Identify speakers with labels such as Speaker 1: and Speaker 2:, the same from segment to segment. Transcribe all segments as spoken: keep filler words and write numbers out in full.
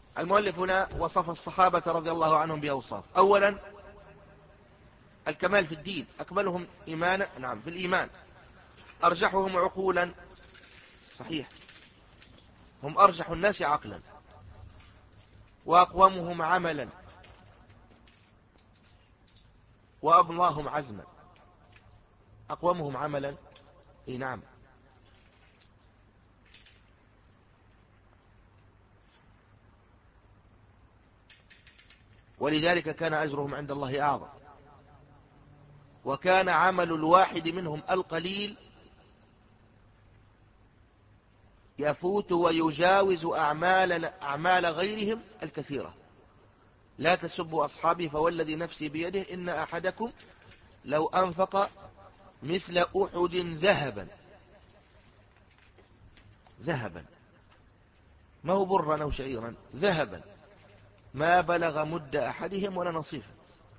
Speaker 1: المؤلف هنا وصف الصحابة رضي الله عنهم بأوصاف. أولا الكمال في الدين، أكملهم إيمانا، نعم في الإيمان، أرجحهم عقولا، صحيح هم أرجح الناس عقلا، وأقومهم عملا، وأبلاهم عزما. أقومهم عملا، إيه نعم، ولذلك كان أجرهم عند الله أعظم. وكان عمل الواحد منهم القليل يفوت ويجاوز أعمال, أعمال غيرهم الكثيرة. لا تسبوا أصحابي فوالذي نفسي بيده إن أحدكم لو أنفق مثل أحد ذهبا، ذهبا ما هو برا أو شعيرا، ذهبا ما بلغ مد أحدهم ولا نصيفا.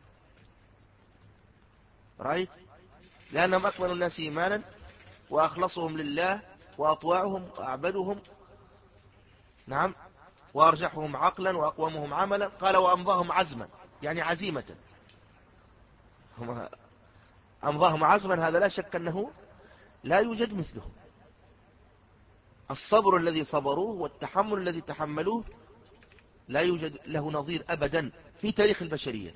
Speaker 1: رأيت؟ لأنهم أكمل الناس إيمانا وأخلصهم لله وأطواعهم وأعبدهم، نعم، وأرجحهم عقلا وأقومهم عملا. قال وأمضاهم عزما، يعني عزيمة، هم أمضاهم عزما، هذا لا شك أنه لا يوجد مثله. الصبر الذي صبروه والتحمل الذي تحملوه لا يوجد له نظير أبدا في تاريخ البشرية.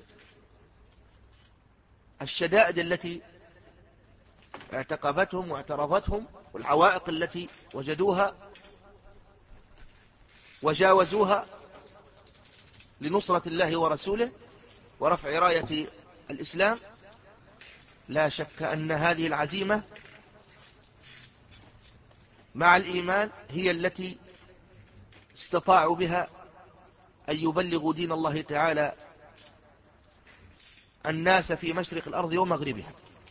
Speaker 1: الشدائد التي اعتقبتهم واعترضتهم والعوائق التي وجدوها وجاوزوها لنصرة الله ورسوله ورفع راية الإسلام، لا شك أن هذه العزيمة مع الإيمان هي التي استطاعوا بها أن يبلغوا دين الله تعالى الناس في مشرق الأرض ومغربها.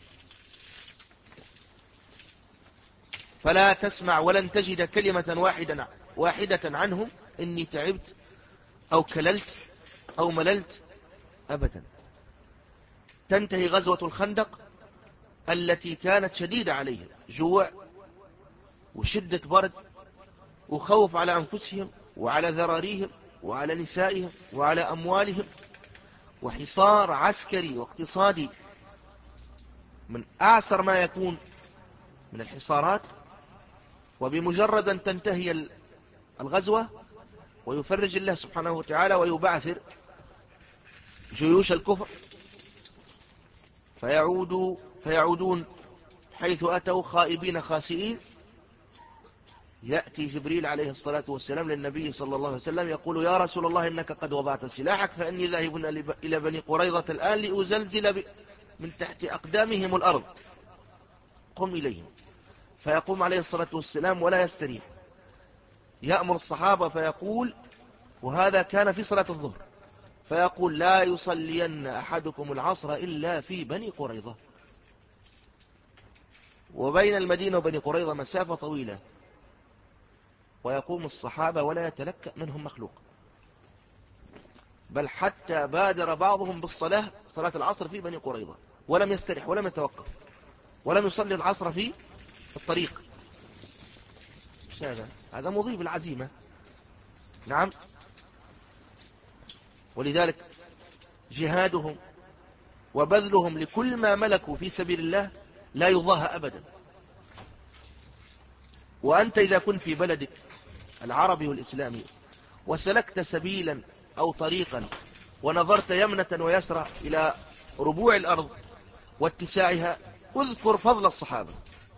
Speaker 1: فلا تسمع ولن تجد كلمة واحدة, واحدة عنهم إني تعبت أو كللت أو مللت أبدا. تنتهي غزوة الخندق التي كانت شديدة عليهم، جوع وشدة برد وخوف على أنفسهم وعلى ذراريهم وعلى نسائهم وعلى أموالهم، وحصار عسكري واقتصادي من أعسر ما يكون من الحصارات. وبمجرد أن تنتهي الغزوة ويفرج الله سبحانه وتعالى ويبعثر جيوش الكفر فيعودوا فيعودون حيث أتوا خائبين خاسئين، يأتي جبريل عليه الصلاة والسلام للنبي صلى الله عليه وسلم يقول يا رسول الله إنك قد وضعت سلاحك فإني ذاهب إلى بني قريظة الآن لأزلزل من تحت أقدامهم الأرض، قم إليهم. فيقوم عليه الصلاة والسلام ولا يستريح، يأمر الصحابة فيقول، وهذا كان في صلاة الظهر، فيقول لا يصلين أحدكم العصر إلا في بني قريظة. وبين المدينة وبني قريظة مسافة طويلة، ويقوم الصحابة ولا يتلكأ منهم مخلوق، بل حتى بادر بعضهم بالصلاة صلاة العصر في بني قريظة ولم يسترح ولم يتوقف ولم يصلي العصر في الطريق. هذا هذا مضيف العزيمة، نعم. ولذلك جهادهم وبذلهم لكل ما ملكوا في سبيل الله لا يضاهى أبدا. وأنت إذا كنت في بلدك العربي والإسلامي وسلكت سبيلا أو طريقا ونظرت يمنة ويسرى إلى ربوع الأرض واتساعها، اذكر فضل الصحابة،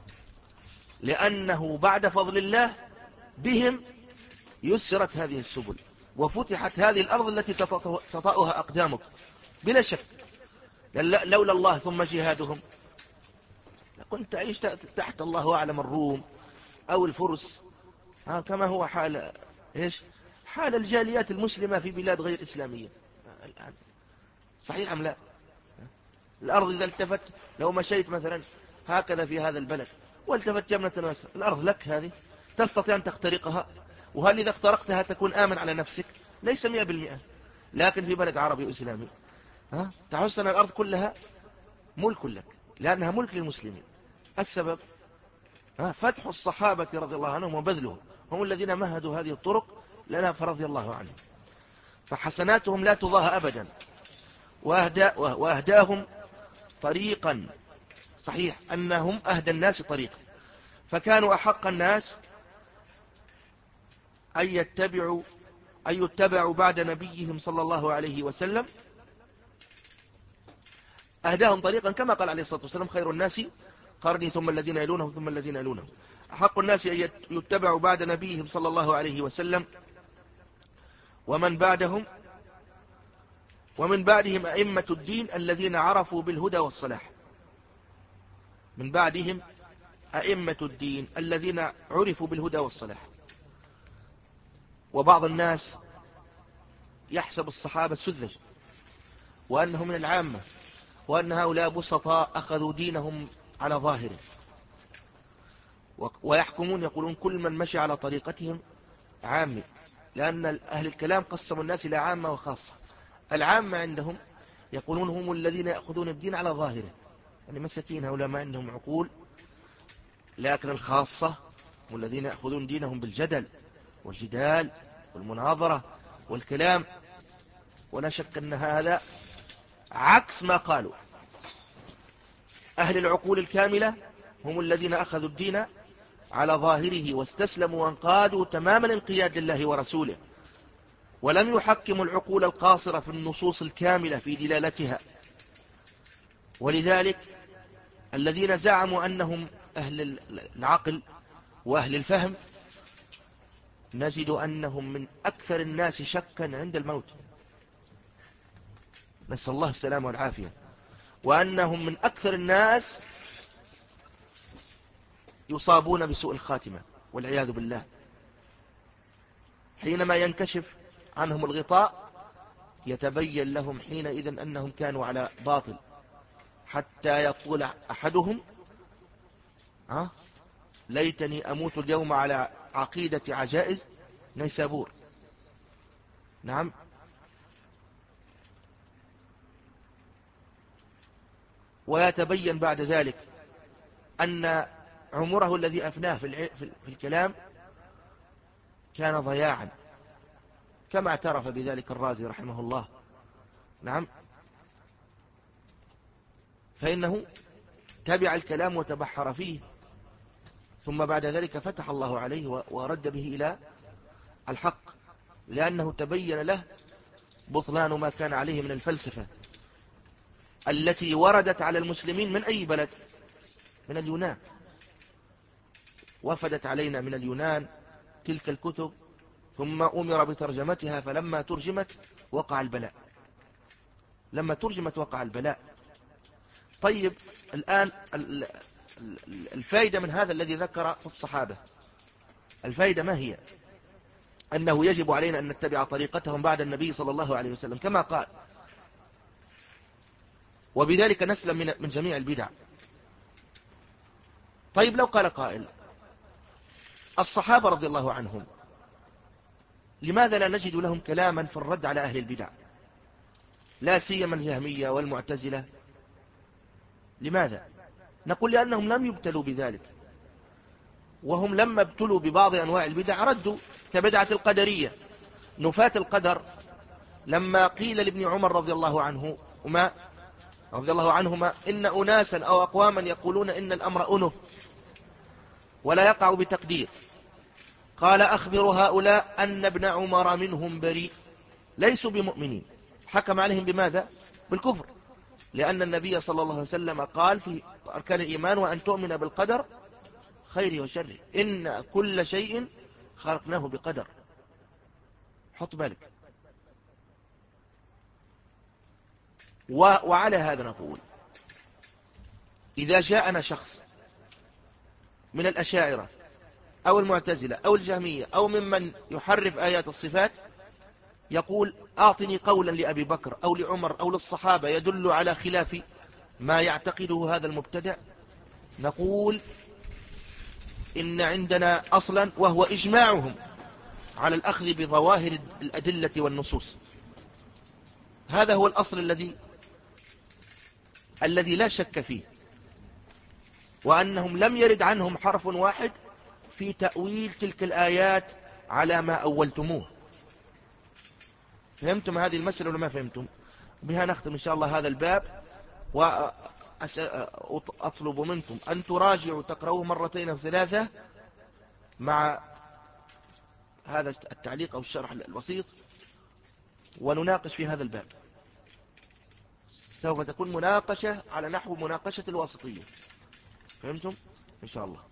Speaker 1: لأنه بعد فضل الله بهم يسرت هذه السبل وفتحت هذه الأرض التي تطأها أقدامك بلا شك. لولا الله ثم جهادهم كنت عشت تحت الله أعلم الروم أو الفرس، كما هو حال إيش حال الجاليات المسلمة في بلاد غير إسلامية الآن. صحيح أم لا؟ الأرض إذا التفت، لو مشيت مثلا هكذا في هذا البلد والتفت يمنة ويسرى، الأرض لك هذه، تستطيع أن تخترقها، وهل إذا اخترقتها تكون آمن على نفسك؟ ليس مئة بالمئة. لكن في بلد عربي وإسلامي ها تحس أن الأرض كلها ملك لك، لأنها ملك للمسلمين. السبب ها فتح الصحابة رضي الله عنهم وبذلهم، هم الذين مهدوا هذه الطرق لنا فرضي الله عنهم. فحسناتهم لا تضاهى أبدا، وأهدى وأهداهم طريقا، صحيح أنهم أهدى الناس طريقا، فكانوا أحق الناس أن يتبعوا أن يتبعوا بعد نبيهم صلى الله عليه وسلم. أهداهم طريقا كما قال عليه الصلاة والسلام: خير الناس قرني ثم الذين يلونهم ثم الذين يلونهم. أحق الناس أن يتبعوا بعد نبيهم صلى الله عليه وسلم ومن بعدهم، ومن بعدهم أئمة الدين الذين عرفوا بالهدى والصلاح. من بعدهم أئمة الدين الذين عرفوا بالهدى والصلاح. وبعض الناس يحسب الصحابة سذج، وأنهم من العامة، وأن هؤلاء بسطاء أخذوا دينهم على ظاهره، ويحكمون يقولون كل من مشي على طريقتهم عامي، لأن أهل الكلام قسموا الناس إلى عامة وخاصة. العامة عندهم يقولون هم الذين يأخذون الدين على ظاهره، يعني مساكين هؤلاء ما عندهم عقول. لكن الخاصة هم الذين يأخذون دينهم بالجدل والجدال والمناظرة والكلام. ولا شك أن هذا عكس ما قالوا. أهل العقول الكاملة هم الذين أخذوا الدين على ظاهره واستسلموا وانقادوا تمام الانقياد لله ورسوله، ولم يحكموا العقول القاصرة في النصوص الكاملة في دلالتها. ولذلك الذين زعموا أنهم أهل العقل وأهل الفهم نجد أنهم من أكثر الناس شكا عند الموت، نسأل الله السلامة والعافية، وأنهم من أكثر الناس يصابون بسوء الخاتمة والعياذ بالله. حينما ينكشف عنهم الغطاء يتبين لهم حينئذ أنهم كانوا على باطل، حتى يقول أحدهم: ها ليتني أموت اليوم على عقيدة عجائز نيسابور. نعم. ويتبين بعد ذلك أن عمره الذي أفناه في, في الكلام كان ضياعا، كما اعترف بذلك الرازي رحمه الله. نعم. فإنه تبع الكلام وتبحر فيه، ثم بعد ذلك فتح الله عليه ورد به إلى الحق، لأنه تبين له بطلان ما كان عليه من الفلسفة التي وردت على المسلمين من أي بلد؟ من اليونان. وفدت علينا من اليونان تلك الكتب، ثم أمر بترجمتها، فلما ترجمت وقع البلاء. لما ترجمت وقع البلاء. طيب الآن الفائدة من هذا الذي ذكر في الصحابة، الفائدة ما هي؟ أنه يجب علينا أن نتبع طريقتهم بعد النبي صلى الله عليه وسلم كما قال، وبذلك نسلم من جميع البدع. طيب لو قال قائل: الصحابة رضي الله عنهم لماذا لا نجد لهم كلاما في الرد على أهل البدع، لا سيما الجهمية والمعتزلة؟ لماذا؟ نقول لأنهم لم يبتلوا بذلك، وهم لما ابتلوا ببعض أنواع البدع ردوا، كبدعة القدرية، نفاة القدر. لما قيل لابن عمر رضي الله عنه وما رضي الله عنهما: إن أناسا أو أقواما يقولون إن الأمر أنف ولا يقع بتقدير، قال: أخبر هؤلاء أن ابن عمر منهم بريء، ليسوا بمؤمنين. حكم عليهم بماذا؟ بالكفر، لأن النبي صلى الله عليه وسلم قال في أركان الإيمان: وأن تؤمن بالقدر خير وشر، إن كل شيء خلقناه بقدر. حط بالك. وعلى هذا نقول: إذا جاءنا شخص من الأشاعرة أو المعتزلة أو الجهمية أو ممن يحرف آيات الصفات يقول: أعطني قولا لأبي بكر أو لعمر أو للصحابة يدل على خلاف ما يعتقده هذا المبتدع، نقول: إن عندنا أصلا وهو إجماعهم على الأخذ بظواهر الأدلة والنصوص. هذا هو الأصل الذي الذي لا شك فيه، وأنهم لم يرد عنهم حرف واحد في تأويل تلك الآيات على ما أولتموه. فهمتم هذه المسألة ولا ما فهمتم؟ بها نختم إن شاء الله هذا الباب، وأطلب منكم أن تراجعوا تقرأوه مرتين أو ثلاثة مع هذا التعليق أو الشرح البسيط، ونناقش في هذا الباب. سوف تكون مناقشة على نحو مناقشة الواسطية. فهمتم؟ إن شاء الله.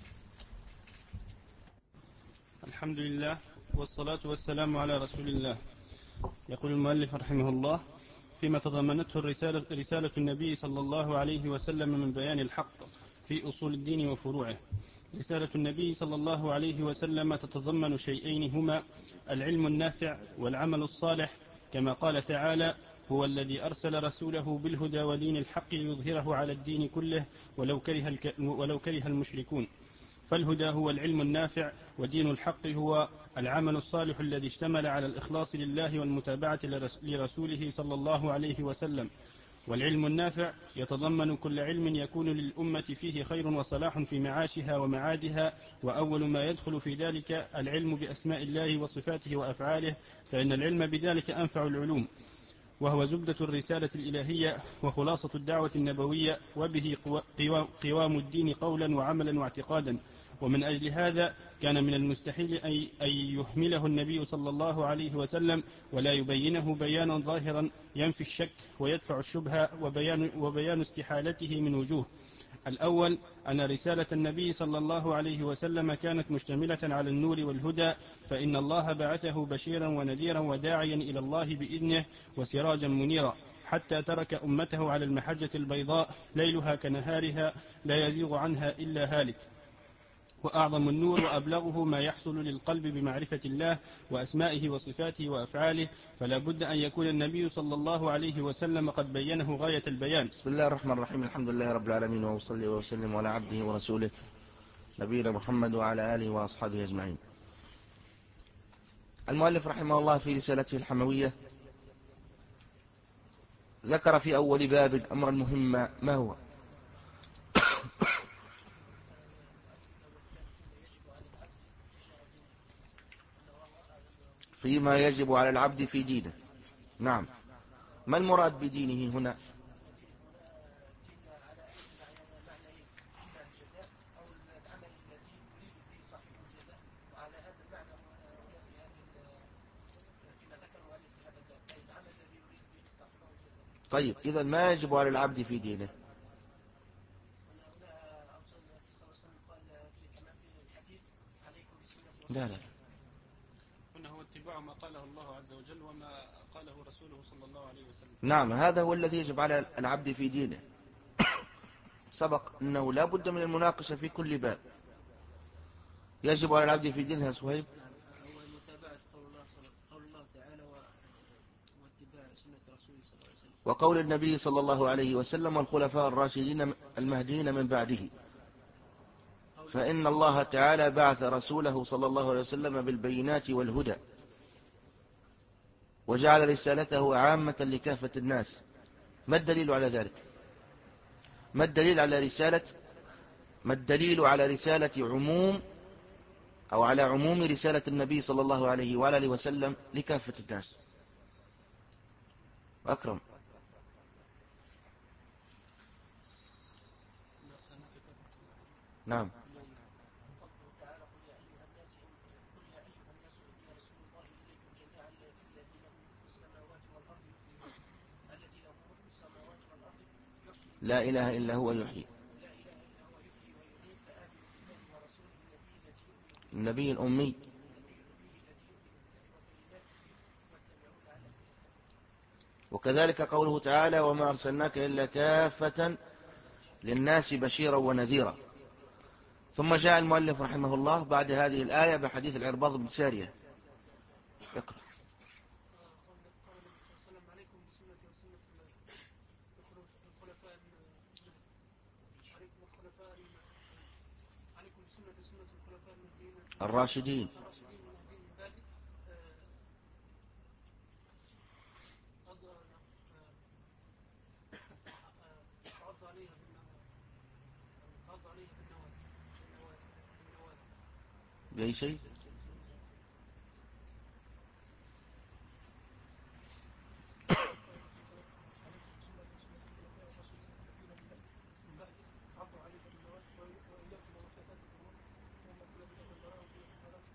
Speaker 2: الحمد لله والصلاة والسلام على رسول الله. يقول المؤلف رحمه الله: فيما تضمنته الرسالة رسالة النبي صلى الله عليه وسلم من بيان الحق في أصول الدين وفروعه. رسالة النبي صلى الله عليه وسلم تتضمن شيئين هما العلم النافع والعمل الصالح، كما قال تعالى: هو الذي أرسل رسوله بالهدى ودين الحق ليظهره على الدين كله ولو كره, الك... ولو كره المشركون. فالهدى هو العلم النافع، ودين الحق هو العمل الصالح الذي اشتمل على الإخلاص لله والمتابعة لرسوله صلى الله عليه وسلم. والعلم النافع يتضمن كل علم يكون للأمة فيه خير وصلاح في معاشها ومعادها، وأول ما يدخل في ذلك العلم بأسماء الله وصفاته وأفعاله، فإن العلم بذلك أنفع العلوم، وهو زبدة الرسالة الإلهية وخلاصة الدعوة النبوية، وبه قوام الدين قولا وعملا واعتقادا. ومن أجل هذا كان من المستحيل أن يهمله النبي صلى الله عليه وسلم ولا يبينه بيانا ظاهرا ينفي الشك ويدفع الشبهة، وبيان, وبيان استحالته من وجوه. الأول أن رسالة النبي صلى الله عليه وسلم كانت مشتملة على النور والهدى، فإن الله بعثه بشيرا ونذيرا وداعيا إلى الله بإذنه وسراجا منيرا، حتى ترك أمته على المحجة البيضاء ليلها كنهارها لا يزيغ عنها إلا هالك. وأعظم النور وأبلغه ما يحصل للقلب بمعرفة الله وأسمائه وصفاته وأفعاله، فلا بد أن يكون النبي صلى الله عليه وسلم قد بينه غاية البيان.
Speaker 1: بسم الله الرحمن الرحيم. الحمد لله رب العالمين، وأصلي وسلم على عبده ورسوله نبينا محمد وعلى آله وأصحابه أجمعين. المؤلف رحمه الله في رسالته الحموية ذكر في أول باب أمرا مهما، ما هو؟ فيما يجب على العبد في دينه. نعم. ما المراد بدينه هنا؟ طيب إذا ما يجب على العبد في دينه؟ لا لا
Speaker 2: هنا هو اتباع ما قاله الله عز وجل وما قاله رسوله صلى الله عليه وسلم.
Speaker 1: نعم، هذا هو الذي يجب على العبد في دينه. سبق أنه لا بد من المناقشة في كل باب. يجب على العبد في دينه يا صهيب
Speaker 3: هو متابعة قول الله, قول الله تعالى واتباع سنة رسوله صلى الله عليه وسلم،
Speaker 1: وقول النبي صلى الله عليه وسلم والخلفاء الراشدين المهديين من بعده، فإن الله تعالى بعث رسوله صلى الله عليه وسلم بالبينات والهدى وجعل رسالته عامة لكافة الناس. ما الدليل على ذلك؟ ما الدليل على رسالة ما الدليل على رسالة عموم أو على عموم رسالة النبي صلى الله عليه وآله وسلم لكافة الناس؟ أكرم. نعم. لا إله إلا هو يحيي. النبي الأمي. وكذلك قوله تعالى وما أرسلناك إلا كافة للناس بشيرا ونذيرا. ثم جاء المؤلف رحمه الله بعد هذه الآية بحديث العرباض بن سارية. اقرأ. الراشدين. بأي شيء؟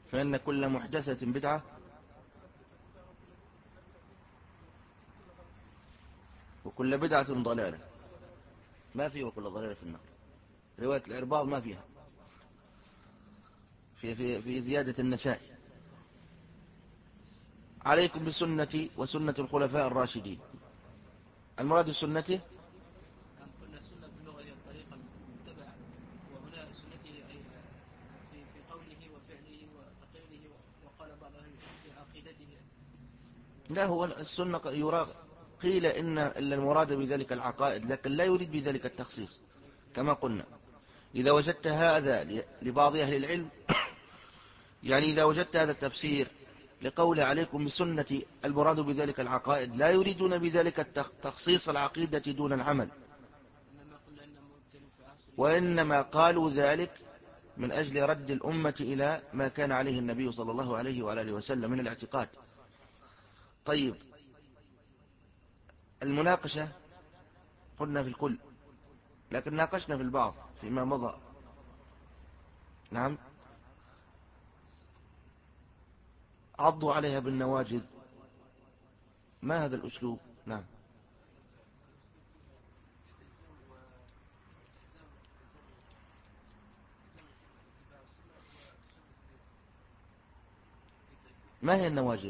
Speaker 1: فإن كل محدثة بدعة وكل بدعة ضلالة. ما في وكل ضلالة في النار. رواية الإرباض ما فيها في, في, في زيادة النسائي. عليكم بسنتي وسنة الخلفاء الراشدين. المراد بسنته
Speaker 3: نعم، قلنا السنة في اللغة هي الطريقة المتبعة، وهنا سنته أي في في قوله وفعله وتقريره، وقال بعض أهل العلم في عقيدته.
Speaker 1: لا، هو السنة يرى قيل إن المراد بذلك العقائد، لكن لا يريد بذلك التخصيص. كما قلنا إذا وجدت هذا لبعض أهل العلم، يعني إذا وجدت هذا التفسير لقول عليكم بسنة المراد بذلك العقائد، لا يريدون بذلك تخصيص العقيدة دون العمل، وإنما قالوا ذلك من أجل رد الأمة إلى ما كان عليه النبي صلى الله عليه وآله وسلم من الاعتقاد. طيب، المناقشة قلنا في الكل، لكن ناقشنا في البعض فيما مضى. نعم، عضوا عليها بالنواجذ. ما هذا الأسلوب؟ نعم، ما هي النواجذ؟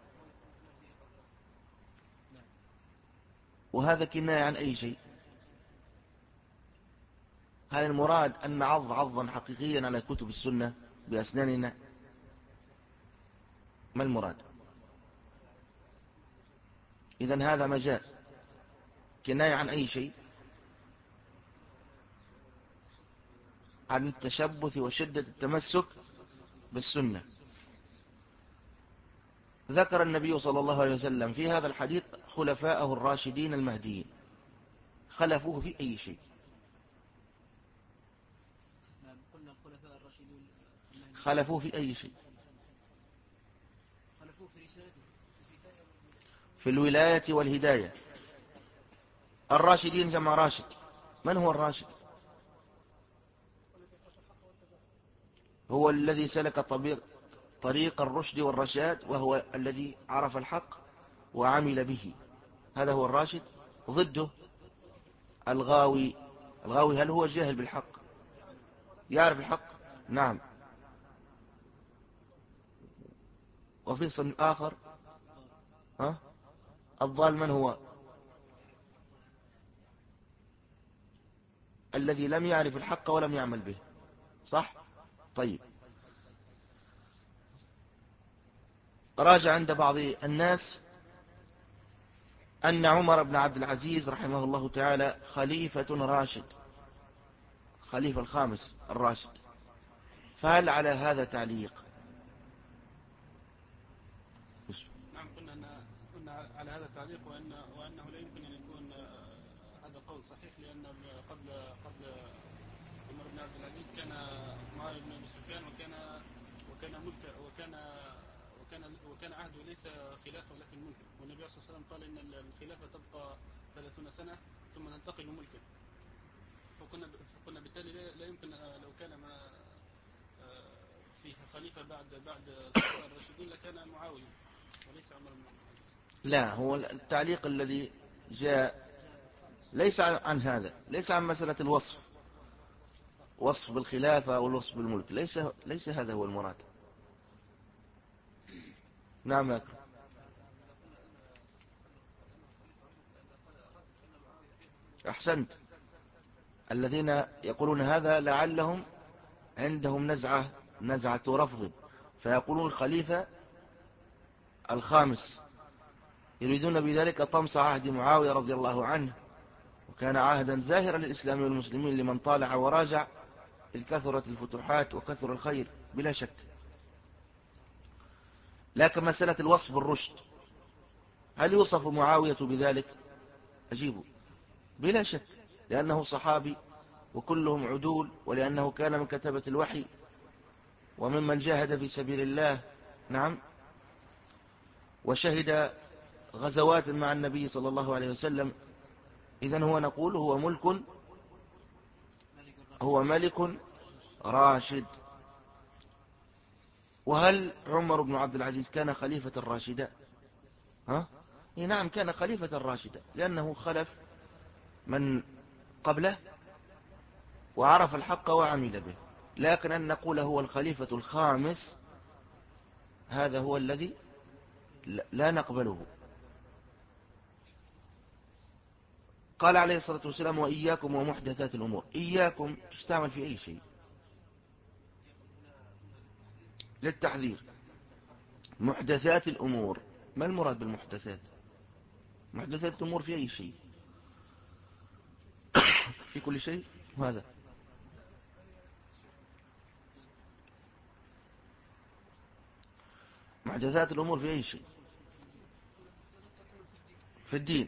Speaker 1: وهذا كناية عن أي شيء؟ هل المراد أن نعض عضا حقيقيا على كتب السنة بأسناننا؟ ما المراد؟ إذن هذا مجاز. كناية عن أي شيء؟ عن التشبث وشدة التمسك بالسنة. ذكر النبي صلى الله عليه وسلم في هذا الحديث خلفاءه الراشدين المهديين، خلفوه في أي شيء؟ خلفوه في أي شيء؟ في الولاية والهداية. الراشدين جمع راشد. من هو الراشد؟ هو الذي سلك طريق الرشد والرشاد، وهو الذي عرف الحق وعمل به، هذا هو الراشد. ضده الغاوي. الغاوي هل هو جاهل بالحق؟ يعرف الحق؟ نعم. وفي صنف آخر، ها؟ الضال من هو؟ الذي لم يعرف الحق ولم يعمل به، صح؟ طيب، راجع عند بعض الناس أن عمر بن عبد العزيز رحمه الله تعالى خليفة راشد، خليفة الخامس الراشد، فهل على هذا تعليق؟
Speaker 2: نعم، قلنا أن قلنا على هذا التعليق، وأن وأنه لا يمكن أن يكون هذا قول صحيح، لأن قبل قبل عمر بن عبد العزيز كان معاوية بن أبي سفيان، وكان وكان ملك وكان وكان وكان عهده ليس خلافة ولكن ملكا، والنبي صلى الله عليه وسلم قال إن الخلافة تبقى ثلاثون سنة ثم تنتقل ملكا. فكنا فكنا بالتالي لا يمكن لو كان ما فيه خليفة بعد بعد الخلفاء الراشدين لكان معاوية وليس عمر بن عبد العزيز.
Speaker 1: لا، هو التعليق الذي جاء ليس عن هذا، ليس عن مسألة الوصف، وصف بالخلافة أو الوصف بالملك، ليس ليس هذا هو المراد. نعم يا أكرم. أحسنت. الذين يقولون هذا لعلهم عندهم نزعة نزعة رفض، فيقولون الخليفة الخامس، يريدون بذلك طمس عهد معاوية رضي الله عنه، وكان عهدا زاهرا للإسلام والمسلمين لمن طالع وراجع، إذ كثرت الفتوحات وكثر الخير بلا شك. لكن مسألة الوصف بالرشد، هل يوصف معاوية بذلك؟ أجيبه بلا شك، لأنه صحابي وكلهم عدول، ولأنه كان من كتبة الوحي وممن جاهد في سبيل الله. نعم، وشهد غزوات مع النبي صلى الله عليه وسلم. إذن هو نقول هو ملك هو ملك راشد. وهل عمر بن عبد العزيز كان خليفة راشدا؟ ها؟ إيه نعم كان خليفة راشدا، لأنه خلف من قبله وعرف الحق وعمل به، لكن أن نقول هو الخليفة الخامس هذا هو الذي لا نقبله. قال عليه الصلاة والسلام وإياكم ومحدثات الأمور. إياكم تستعمل في أي شيء للتحذير. محدثات الأمور ما المراد بالمحدثات؟ محدثات الأمور في أي شيء؟ في كل شيء. وهذا محدثات الأمور في أي شيء؟ في الدين.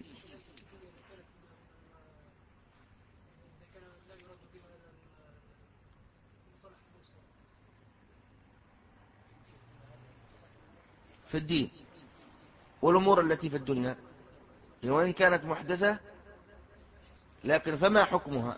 Speaker 1: في الدين والأمور التي في الدنيا وإن كانت محدثة، لكن فما حكمها؟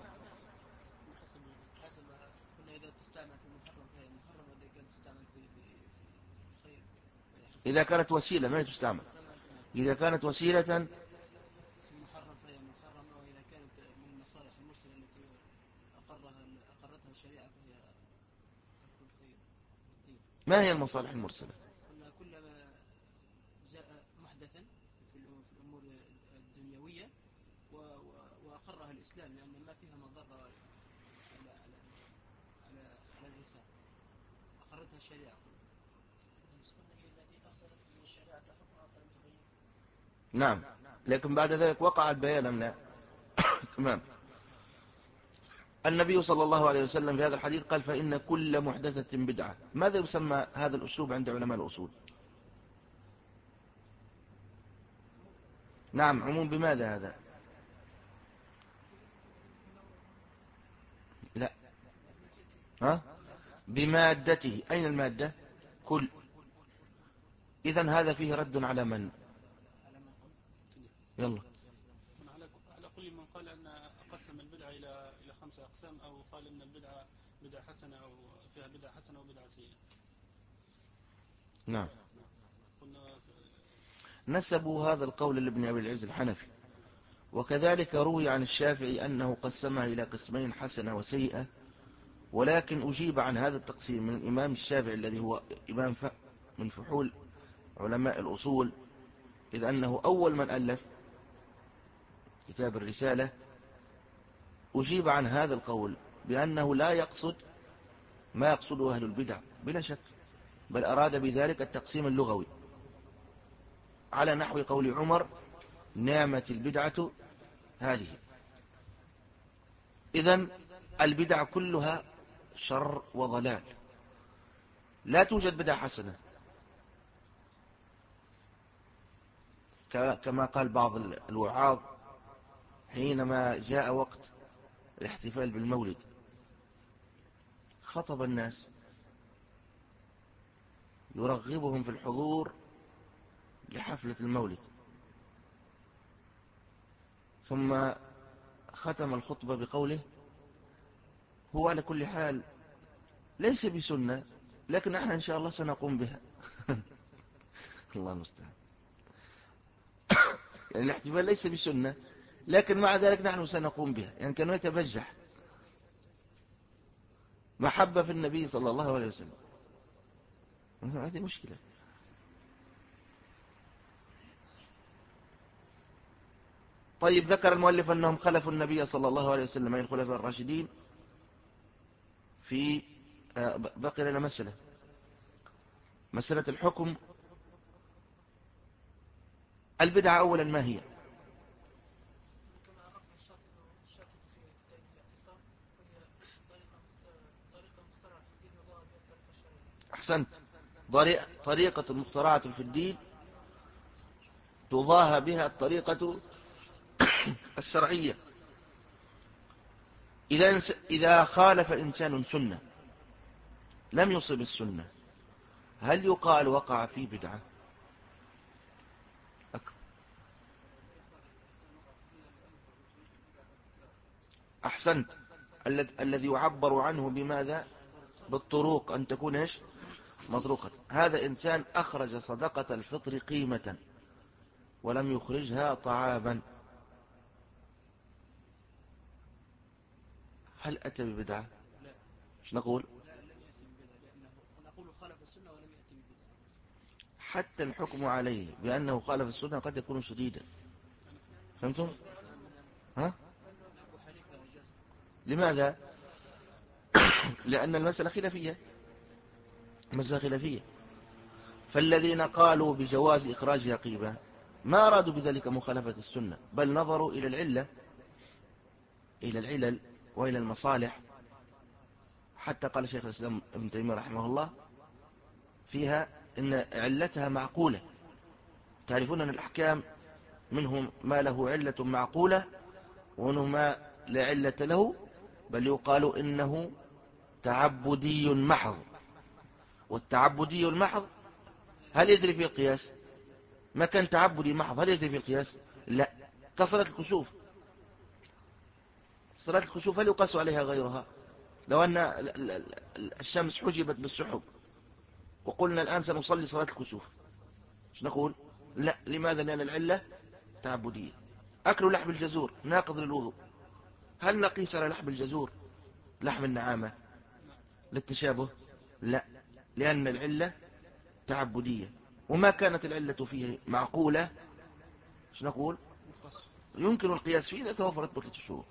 Speaker 3: حسب قلنا إذا تستعمل في محرم فهي محرم، وإذا كانت تستعمل في خير.
Speaker 1: إذا كانت وسيلة ما تستعمل. إذا كانت وسيلة
Speaker 3: في محرم فهي محرمة، وإذا كانت من المصالح المرسلة التي أقرها أقرتها الشريعة فهي تكون خير.
Speaker 1: ما هي المصالح المرسلة؟
Speaker 3: قلنا كلما جاء محدثا في الأمور الدنيوية وأقرها الإسلام لأن ما فيها مضرة على على على على الإنسان أقرتها الشريعة. التي أرسلت من الشريعة حكمها فلم تغير.
Speaker 1: نعم، لكن بعد ذلك وقع البيان أم لا؟ تمام. النبي صلى الله عليه وسلم في هذا الحديث قال فإن كل محدثة بدعة. ماذا يسمى هذا الأسلوب عند علماء الأصول؟ نعم، عموم بماذا هذا؟ لا، ها؟ بمادته. أين المادة؟ كل. إذن هذا فيه رد على من؟ يلا.
Speaker 2: على كل من قال أن أقسم البدعة إلى إلى خمسة أقسام، أو قال أن البدعة بدعة حسنة أو فيها بدعة حسنة وبدعة سيئة.
Speaker 1: نعم. نسبوا هذا القول لابن أبي العز الحنفي، وكذلك روي عن الشافعي أنه قسمها إلى قسمين حسنة وسيئة، ولكن أجيب عن هذا التقسيم من الإمام الشافعي الذي هو إمام من فحول علماء الأصول، إذ أنه أول من ألف كتاب الرسالة. أجيب عن هذا القول بأنه لا يقصد ما يقصده أهل البدع بلا شك، بل أراد بذلك التقسيم اللغوي على نحو قول عمر نعمة البدعة هذه. إذن البدع كلها شر وضلال، لا توجد بدعة حسنة كما قال بعض الوعاظ حينما جاء وقت الاحتفال بالمولد، خطب الناس يرغبهم في الحضور لحفلة المولد، ثم ختم الخطبة بقوله هو على كل حال ليس بسنة، لكن احنا ان شاء الله سنقوم بها. الله المستعان. يعني الاحتفال ليس بسنة، لكن مع ذلك نحن سنقوم بها. يعني كانوا يتبجح محبة في النبي صلى الله عليه وسلم. هذه مشكلة. طيب، ذكر المؤلف أنهم خلفوا النبي صلى الله عليه وسلم من الخلفاء الراشدين. في بقي لنا مسألة مسألة الحكم. البدعة أولا ما هي؟ أحسنت. طريقة مخترعة في الدين تضاهى بها الطريقة الشرعية. إذا إذا خالف إنسان سنة لم يصب السنة، هل يقال وقع في بدعة؟ أحسنت. الذي يعبر عنه بماذا؟ بالطرق، أن تكون إيش؟ متروكة. هذا إنسان أخرج صدقة الفطر قيمة ولم يخرجها طعاما، هل أتى ببدعة؟ ايش نقول؟
Speaker 3: نقول خالف السنة ولم يأتي ببدعة.
Speaker 1: حتى الحكم عليه بأنه خالف السنة قد يكون شديدا. فهمتم؟ ها؟ لماذا؟ لأن المسألة خلافية، مسألة خلافية. فالذين قالوا بجواز إخراجها قيمة ما أرادوا بذلك مخالفة السنة، بل نظروا إلى العلة، إلى العلل وإلى المصالح. حتى قال شيخ الإسلام ابن تيمية رحمه الله فيها إن علتها معقولة. تعرفون أن الأحكام منهم ما له علة معقولة ومنهم ما لا علة له، بل يقال إنه تعبدي محض. والتعبدي المحض هل يجري فيه القياس؟ ما كان تعبدي محض هل يجري فيه القياس؟ لا. كصلاة الكسوف، صلاة الكسوف هل يقاس عليها غيرها؟ لو أن الشمس حجبت بالسحب وقلنا الآن سنصلي صلاة الكسوف، ايش نقول؟ لا. لماذا؟ لأن العلة تعبدية. أكل لحم الجزور ناقض للوضوء، هل نقيس على لحم الجزور لحم النعامة للتشابه؟ لا، لأن العلة تعبدية، وما كانت العلة فيه معقولة ايش نقول؟ يمكن القياس فيه إذا توفرت بقية الشروط.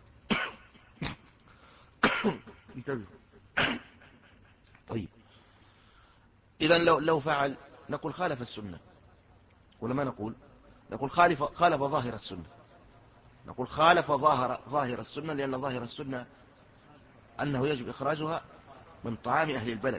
Speaker 1: انتبهوا. طيب، إذن لو لو فعل نقول خالف السنة، ولا ما نقول؟ نقول خالف خالف ظاهر السنة. نقول خالف ظاهر ظاهر السنة، لأن ظاهر السنة أنه يجب إخراجها من طعام أهل البلد.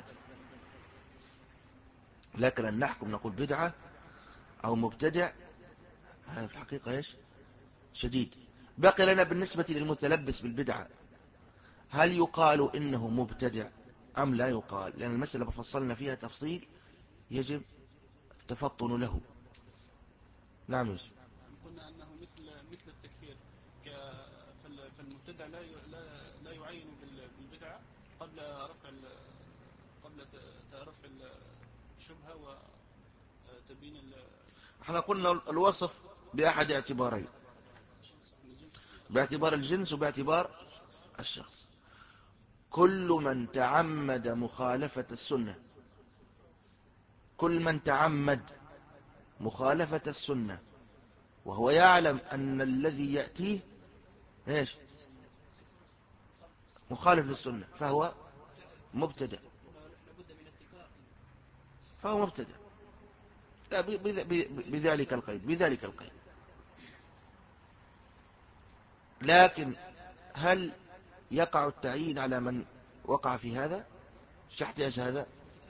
Speaker 1: لكن أن نحكم نقول بدعة أو مبتدع هذا في الحقيقة إيش؟ شديد. بقي لنا بالنسبة للمتلبس بالبدعة هل يقال إنه مبتدع أم لا يقال؟ لأن المسألة فصلنا فيها تفصيل يجب التفطن له. نعم يوسف.
Speaker 2: قلنا أنه مثل مثل التكفير، فالمبتدع لا لا لا يعين بالبدعة قبل رفع قبل رفع الشبهة وتبيين.
Speaker 1: احنا قلنا الوصف بأحد اعتبارين، باعتبار الجنس وباعتبار الشخص. كل من تعمد مخالفة السنة، كل من تعمد مخالفة السنة وهو يعلم أن الذي يأتيه ايش؟ مخالف للسنة فهو مبتدع، فهو مبتدع بذلك القيد، بذلك القيد. لكن هل يقع التعيين على من وقع في هذا؟ ايش يحتاج هذا؟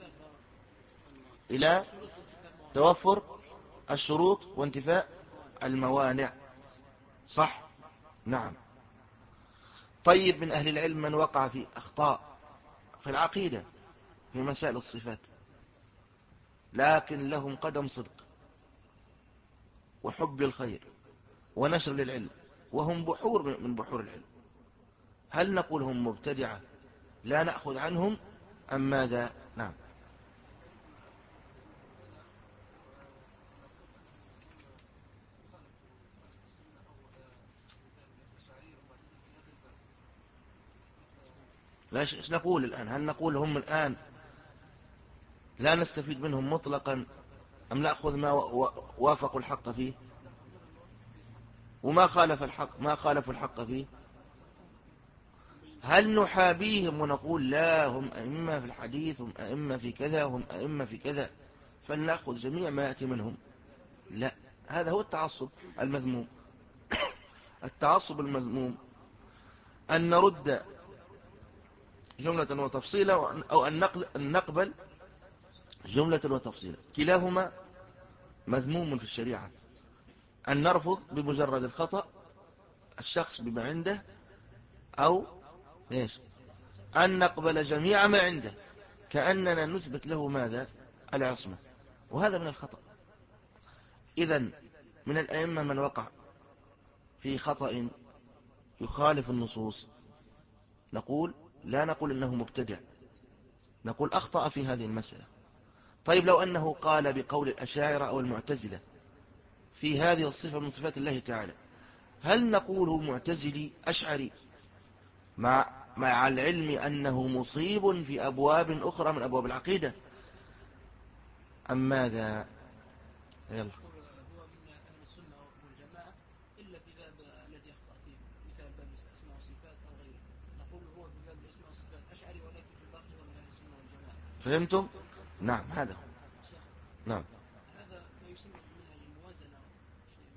Speaker 1: إلى توفر الشروط وانتفاء الموانع، صح؟ نعم. طيب، من أهل العلم من وقع في أخطاء في العقيدة في مسائل الصفات، لكن لهم قدم صدق وحب الخير ونشر للعلم وهم بحور من بحور العلم، هل نقول هم مبتدعة لا نأخذ عنهم أم ماذا؟ نعم. لا، ايش نقول الآن؟ هل نقول هم الآن لا نستفيد منهم مطلقا أم نأخذ ما وافقوا الحق فيه وما خالف الحق ما خالفوا الحق فيه؟ هل نحابيهم ونقول لا هم أئمة في الحديث، هم أئمة في كذا، هم أئمة في كذا، فلنأخذ جميع ما يأتي منهم؟ لا، هذا هو التعصب المذموم. التعصب المذموم أن نرد جملة وتفصيلا أو أن نقبل جملة وتفصيلا، كلاهما مذموم في الشريعة. أن نرفض بمجرد الخطأ الشخص بما عنده، أو إيش؟ أن نقبل جميع ما عنده كأننا نثبت له ماذا؟ العصمة، وهذا من الخطأ. إذن من الأئمة من وقع في خطأ يخالف النصوص، نقول لا نقول إنه مبتدع، نقول أخطأ في هذه المسألة طيب لو أنه قال بقول الأشاعرة أو المعتزلة في هذه الصفة من صفات الله تعالى، هل نقول معتزلي أشعري مع مع العلم أنه مصيب في أبواب أخرى من أبواب العقيدة أم ماذا؟ يلا.
Speaker 3: هو من أهل السنة والجماعة إلا في باب الذي أخطأ فيه، مثال باب الأسماء والصفات أو غيره، نقول هو في باب الأسماء والصفات أشعري، ولكن في الباقي هو من أهل السنة والجماعة.
Speaker 1: فهمتم؟ نعم هذا هو. نعم.
Speaker 3: هذا ما يسمى بمنهج الموازنة شيء.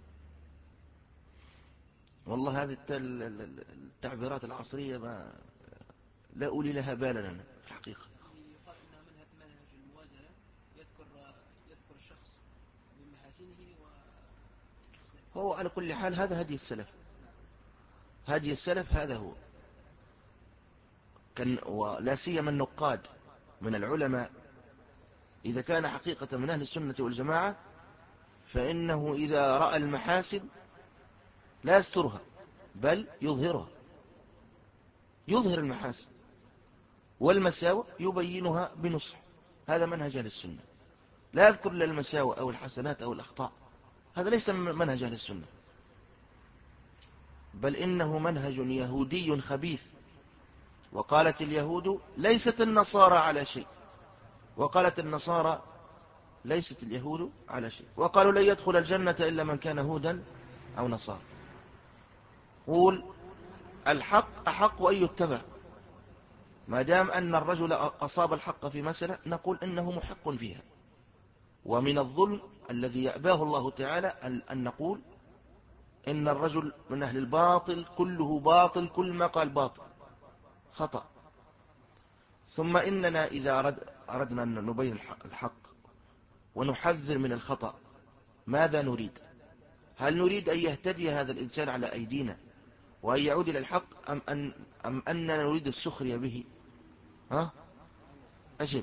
Speaker 1: والله هذه التعبيرات العصرية ما لا أولي لها بالا لنا الحقيقة.
Speaker 3: يقال إنها منهج منهج الموازنة، يذكر يذكر الشخص بمحاسنه و
Speaker 1: هو على كل حال هذا هدي السلف، هدي السلف هذا هو. كان ولا سيما النقاد من العلماء إذا كان حقيقة من أهل السنة والجماعة فإنه إذا رأى المحاسن لا يسترها بل يظهرها، يظهر المحاسن، والمساوئ يبينها بنصح. هذا منهج أهل السنة، لا يذكر إلا المساوئ أو الحسنات أو الأخطاء، هذا ليس منهج أهل السنة، بل إنه منهج يهودي خبيث. وقالت اليهود ليست النصارى على شيء، وقالت النصارى ليست اليهود على شيء، وقالوا لن يدخل الجنة إلا من كان هودا أو نصارى. قول الحق أحق أن يتبع، ما دام أن الرجل أصاب الحق في مسألة نقول إنه محق فيها. ومن الظلم الذي يأباه الله تعالى أن نقول إن الرجل من أهل الباطل كله باطل، كل ما قال باطل خطأ. ثم إننا إذا أرد أردنا أن نبين الحق ونحذر من الخطأ ماذا نريد؟ هل نريد أن يهتدي هذا الإنسان على أيدينا وأن يعود إلى الحق، أم, أن أم أننا نريد السخرية به؟ ها؟ أجب.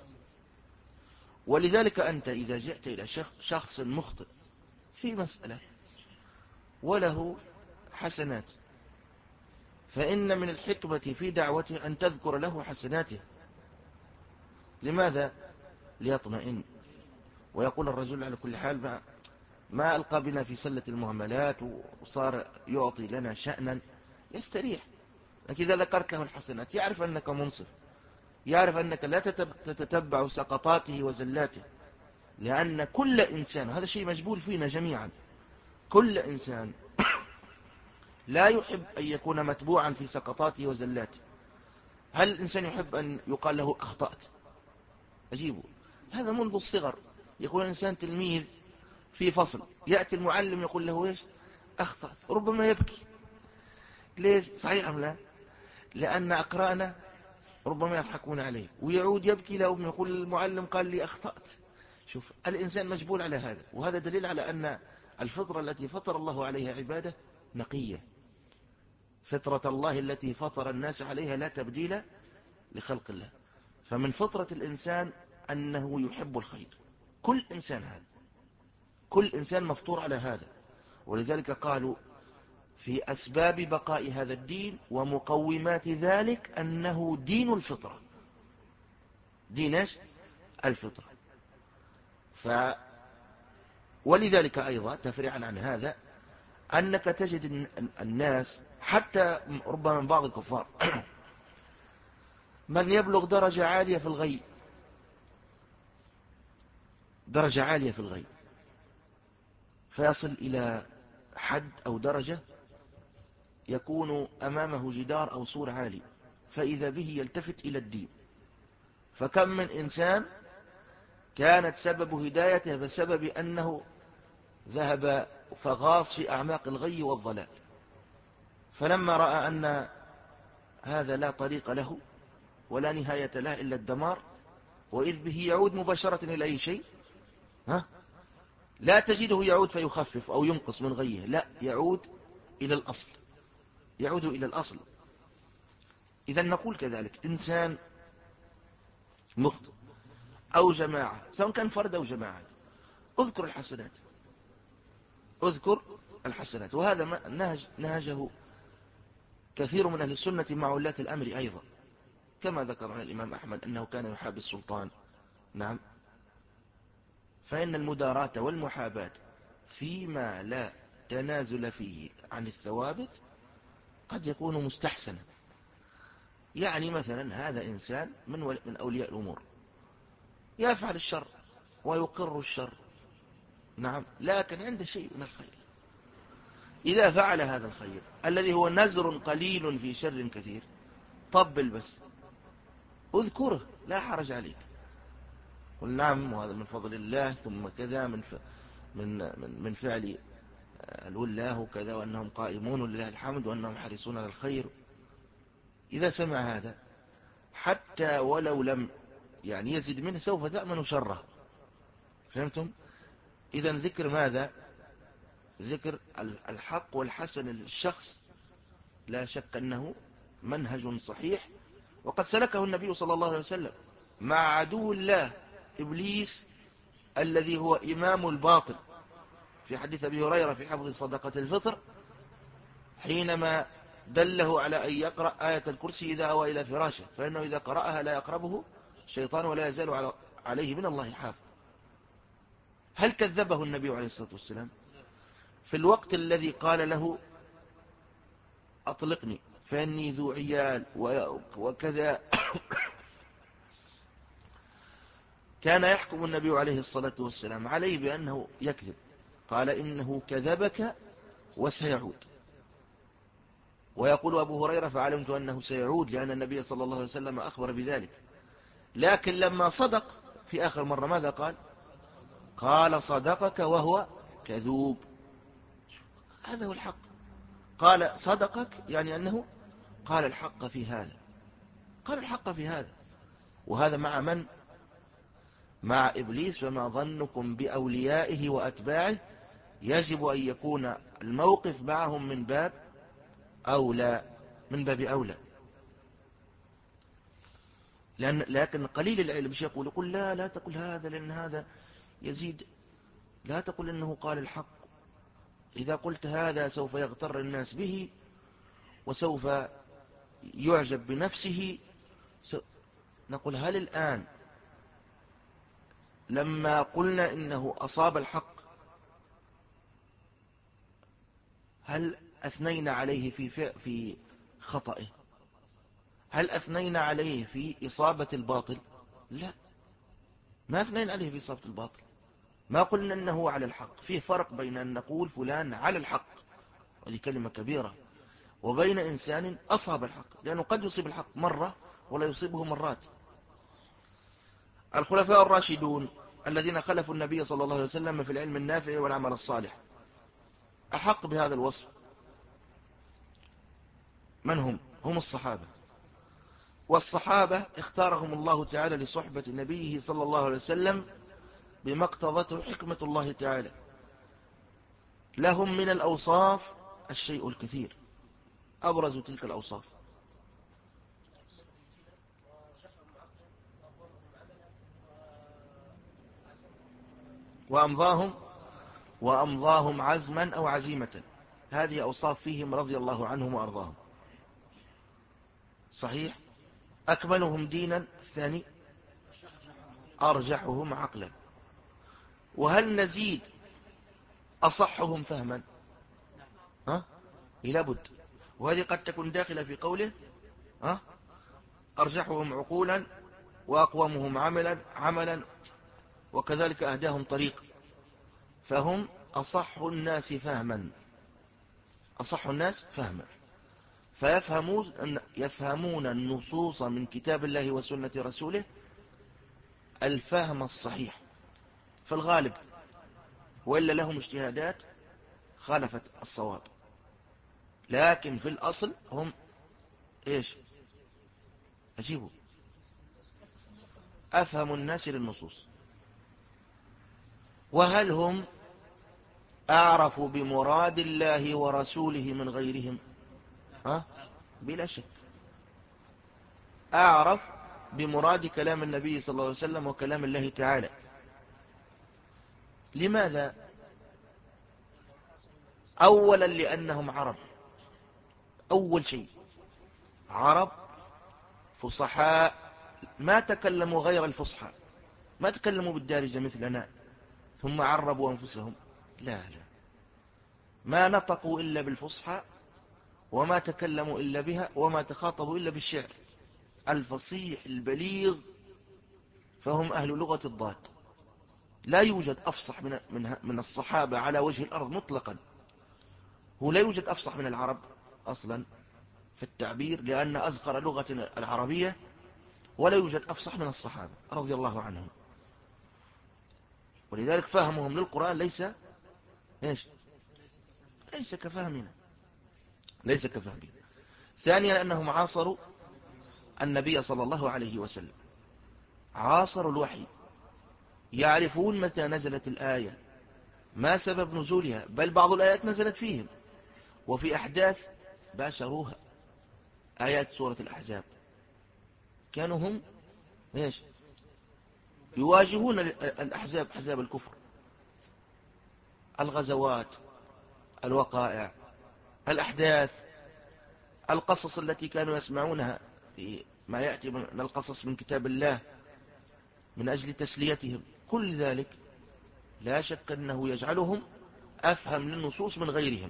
Speaker 1: ولذلك أنت إذا جئت إلى شخص مخطئ في مسألة وله حسنات، فإن من الحكمة في دعوته أن تذكر له حسناته. لماذا؟ ليطمئن ويقول الرجل على كل حال ما, ما ألقى بنا في سلة المهملات وصار يعطي لنا شأنا، يستريح. لكن إذا ذكرت له الحسنات يعرف أنك منصف، يعرف أنك لا تتتبع سقطاته وزلاته، لأن كل إنسان، هذا شيء مجبول فينا جميعا، كل إنسان لا يحب أن يكون متبوعا في سقطاته وزلاته. هل الإنسان يحب أن يقال له أخطأت؟ أجيبه. هذا منذ الصغر يكون الإنسان تلميذ في فصل، يأتي المعلم يقول له إيش؟ أخطأت، ربما يبكي. ليش؟ صحيح أم لا؟ لأن أقرأنا ربما يضحكون عليه، ويعود يبكي له يقول المعلم قال لي أخطأت. شوف الإنسان مجبول على هذا، وهذا دليل على أن الفطرة التي فطر الله عليها عباده نقية. فطرة الله التي فطر الناس عليها لا تبديل لخلق الله. فمن فطرة الإنسان أنه يحب الخير، كل إنسان هذا، كل إنسان مفطور على هذا. ولذلك قالوا في أسباب بقاء هذا الدين ومقومات ذلك أنه دين الفطرة، دين الفطرة. ف ولذلك أيضا تفريعا عن هذا أنك تجد الناس حتى ربما من بعض الكفار من يبلغ درجة عالية في الغي، درجة عالية في الغي، فيصل إلى حد أو درجة يكون أمامه جدار أو سور عالي، فإذا به يلتفت إلى الدين. فكم من إنسان كانت سبب هدايته بسبب أنه ذهب فغاص في أعماق الغي والضلال، فلما رأى أن هذا لا طريق له ولا نهاية له إلا الدمار، وإذ به يعود مباشرة إلى أي شيء، ها؟ لا تجده يعود فيخفف أو ينقص من غيه، لا، يعود إلى الأصل، يعود إلى الأصل. إذا نقول كذلك إنسان مخطئ أو جماعة، سواء كان فرد أو جماعة، اذكر الحسنات، اذكر الحسنات. وهذا ما نهج نهجه كثير من أهل السنة مع ولاة الأمر أيضا، كما ذكر عن الإمام أحمد أنه كان يحاب السلطان، نعم، فإن المداراة والمحاباة فيما لا تنازل فيه عن الثوابت قد يكون مستحسنا. يعني مثلا هذا إنسان من من أولياء الأمور يفعل الشر ويقر الشر، نعم، لكن عنده شيء من الخير. إذا فعل هذا الخير الذي هو نزر قليل في شر كثير، طبل بس، اذكره، لا حرج عليك، قل نعم وهذا من فضل الله، ثم كذا من ف... من من من فعل الولاه وكذا، وأنهم قائمون لله الحمد وأنهم حريصون على الخير. إذا سمع هذا حتى ولو لم يعني يزد منه سوف تأمن شره. فهمتم؟ إذا ذكر ماذا؟ ذكر الحق والحسن للشخص لا شك أنه منهج صحيح، وقد سلكه النبي صلى الله عليه وسلم مع عدو الله إبليس الذي هو إمام الباطل، في حديث أبي هريرة في حفظ صدقة الفطر، حينما دله على أن يقرأ آية الكرسي إذا أوى إلى فراشه، فإنه إذا قرأها لا يقربه الشيطان ولا يزال عليه من الله حافظ. هل كذبه النبي عليه الصلاة والسلام في الوقت الذي قال له أطلقني فإني ذو عيال وكذا؟ كان يحكم النبي عليه الصلاة والسلام عليه بأنه يكذب، قال إنه كذبك وسيعود. ويقول أبو هريرة فعلمت أنه سيعود لأن النبي صلى الله عليه وسلم أخبر بذلك. لكن لما صدق في آخر مرة ماذا قال؟ قال صدقك وهو كذوب. هذا هو الحق، قال صدقك يعني أنه قال الحق في هذا، قال الحق في هذا. وهذا مع من؟ مع إبليس. فما ظنكم بأوليائه وأتباعه؟ يجب أن يكون الموقف معهم من باب أولى، من باب أولى. لأن لكن قليل العلم مش يقول يقول لا لا تقل هذا لأن هذا يزيد. لا تقل إنه قال الحق، إذا قلت هذا سوف يغتر الناس به وسوف يعجب بنفسه. نقول هل الآن لما قلنا إنه أصاب الحق هل أثنينا عليه في في خطئه؟ هل أثنينا عليه في إصابة الباطل؟ لا، ما أثنينا عليه في إصابة الباطل. ما قلنا أنه على الحق. فيه فرق بين أن نقول فلان على الحق، وهذه كلمة كبيرة، وبين إنسان أصاب الحق، لأنه قد يصيب الحق مرة ولا يصيبه مرات. الخلفاء الراشدون الذين خلفوا النبي صلى الله عليه وسلم في العلم النافع والعمل الصالح أحق بهذا الوصف. من هم؟ هم الصحابة. والصحابة اختارهم الله تعالى لصحبة نبيه صلى الله عليه وسلم بما اقتضته حكمة الله تعالى. لهم من الأوصاف الشيء الكثير، أبرز تلك الأوصاف وأمضاهم وأمضاهم عزما أو عزيمة. هذه أوصاف فيهم رضي الله عنهم وأرضاهم. صحيح. أكملهم دينا، الثاني أرجحهم عقلا. وهل نزيد أصحهم فهما؟ ها؟ لابد. وهذه قد تكون داخلة في قوله ها؟ أرجحهم عقولا وأقومهم عملا عملا وكذلك أهداهم طريق. فهم أصح الناس فهما، أصح الناس فهما، فيفهمون يفهمون النصوص من كتاب الله وسنة رسوله الفهم الصحيح في الغالب، وإلا لهم اجتهادات خالفت الصواب، لكن في الأصل هم إيش؟ أجيبوا أفهم الناس للنصوص. وهل هم أعرف بمراد الله ورسوله من غيرهم؟ ها؟ بلا شك أعرف بمراد كلام النبي صلى الله عليه وسلم وكلام الله تعالى. لماذا؟ أولا لأنهم عرب، أول شيء عرب فصحاء، ما تكلموا غير الفصحى، ما تكلموا بالدارجة مثلنا، ثم عربوا أنفسهم. لا لا، ما نطقوا إلا بالفصحى، وما تكلموا إلا بها، وما تخاطبوا إلا بالشعر الفصيح البليغ، فهم أهل لغة الضاد. لا يوجد أفصح من من من الصحابة على وجه الأرض مطلقا. هو لا يوجد أفصح من العرب أصلا في التعبير، لأن أزخر لغة العربية، ولا يوجد أفصح من الصحابة رضي الله عنهم. ولذلك فهمهم للقرآن ليس إيش؟ ليس كفهمنا، ليس كفهمنا. ثانيا أنهم عاصروا النبي صلى الله عليه وسلم، عاصروا الوحي، يعرفون متى نزلت الآية، ما سبب نزولها، بل بعض الآيات نزلت فيهم وفي أحداث باشروها. آيات سورة الأحزاب كانوا هم إيش؟ يواجهون الأحزاب، أحزاب الكفر، الغزوات، الوقائع، الأحداث، القصص التي كانوا يسمعونها في ما يأتي من القصص من كتاب الله من أجل تسليتهم. كل ذلك لا شك أنه يجعلهم أفهم للنصوص من غيرهم.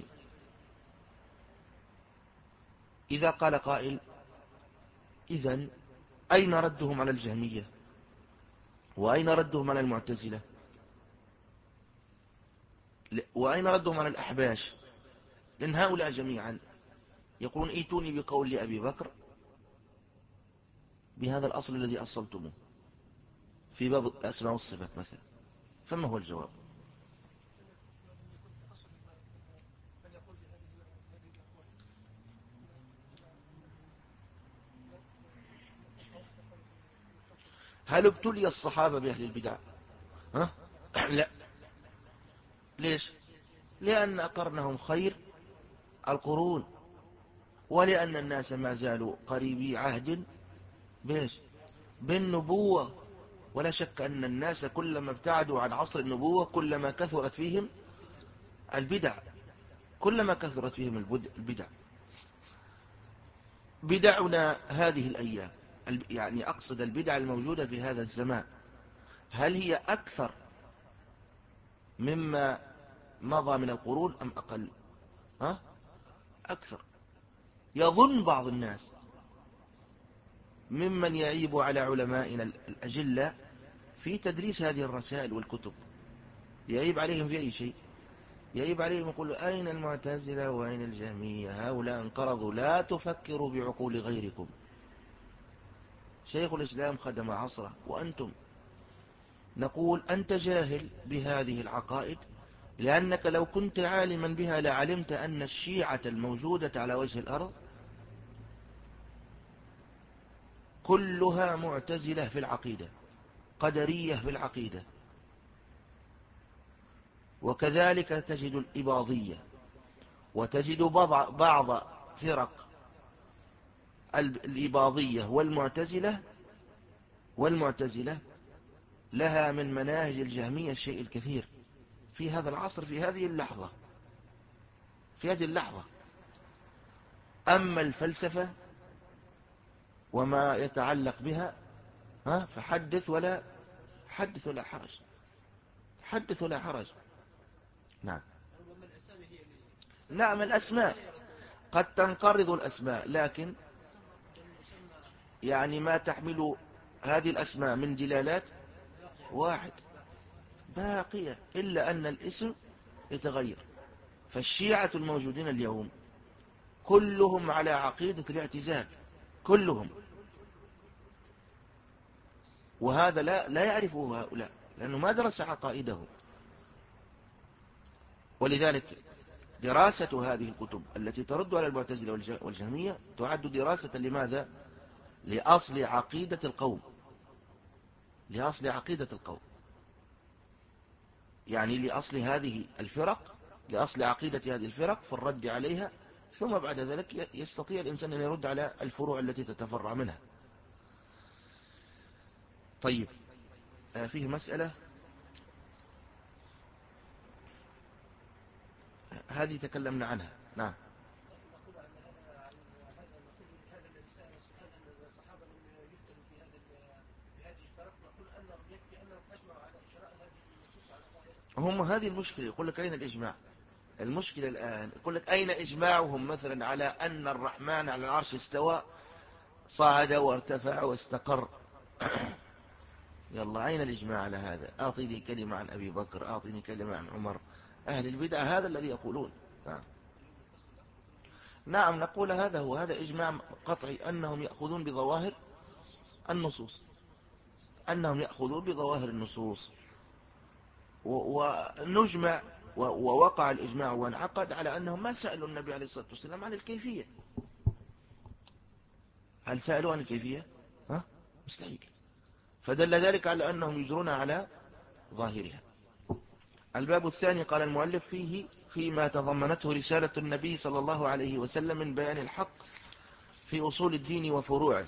Speaker 1: إذا قال قائل: إذن أين ردهم على الجهمية، وأين ردهم على المعتزلة، وأين ردهم على الأحباش؟ لأن هؤلاء جميعا يقولون: ايتوني بقول لأبي بكر بهذا الأصل الذي أصلتموه في باب الأسماء والصفات مثلا. فما هو الجواب؟ هل ابتلي الصحابة بأهل البدع؟ ها؟ لا. ليش؟ لأن قرنهم خير القرون، ولأن الناس ما زالوا قريبي عهد بيش بالنبوة. ولا شك أن الناس كلما ابتعدوا عن عصر النبوة كلما كثرت فيهم البدع، كلما كثرت فيهم البدع. بدعنا هذه الأيام، يعني أقصد البدع الموجودة في هذا الزمان، هل هي أكثر مما مضى من القرون أم أقل؟ ها؟ أكثر. يظن بعض الناس ممن يعيب على علمائنا الأجلة في تدريس هذه الرسائل والكتب، يعيب عليهم في أي شيء؟ يعيب عليهم يقول: أين المعتزلة وأين الجهمية؟ هؤلاء انقرضوا، لا تفكروا بعقول غيركم. شيخ الإسلام خدم عصره وأنتم. نقول: أنت جاهل بهذه العقائد، لأنك لو كنت عالما بها لعلمت أن الشيعة الموجودة على وجه الأرض كلها معتزلة في العقيدة، قدرية في العقيدة، وكذلك تجد الإباضية، وتجد بعض فرق الإباضية والمعتزلة والمعتزلة لها من مناهج الجهمية الشيء الكثير في هذا العصر، في هذه اللحظة، في هذه اللحظة. أما الفلسفة وما يتعلق بها ها فحدث ولا حدث ولا حرج، حدث ولا حرج. نعم. نعم، الأسماء قد تنقرض الأسماء، لكن يعني ما تحمل هذه الأسماء من دلالات واحد باقية، إلا أن الاسم يتغير. فالشيعة الموجودين اليوم كلهم على عقيدة الاعتزال، كلهم، وهذا لا لا يعرفه هؤلاء، لأنه ما درس عقائده. ولذلك دراسة هذه الكتب التي ترد على المعتزلة والجهمية تعد دراسة لماذا؟ لأصل عقيدة القوم، لأصل عقيدة القوم، يعني لأصل هذه الفرق، لأصل عقيدة هذه الفرق في الرد عليها، ثم بعد ذلك يستطيع الإنسان أن يرد على الفروع التي تتفرع منها. طيب، فيه مسألة هذه تكلمنا عنها. نعم. هم هذه المشكلة. يقول لك أين الإجماع؟ المشكلة الآن يقول لك أين إجماعهم مثلا على أن الرحمن على العرش استوى، صعد وارتفع واستقر. يلا أين الإجماع على هذا؟ أعطيني كلمة عن أبي بكر، أعطيني كلمة عن عمر. أهل البدع هذا الذي يقولون. نعم, نعم نقول هذا هو، هذا إجماع قطعي أنهم يأخذون بظواهر النصوص، أنهم يأخذون بظواهر النصوص. ونجمع ووقع الإجماع وانعقد على أنهم ما سألوا النبي عليه الصلاة والسلام عن الكيفية. هل سألوا عن الكيفية؟ ها؟ مستحيل. فدل ذلك على أنهم يجرون على ظاهرها. الباب الثاني قال المؤلف فيه فيما تضمنته رسالة النبي صلى الله عليه وسلم من بيان الحق في أصول الدين وفروعه.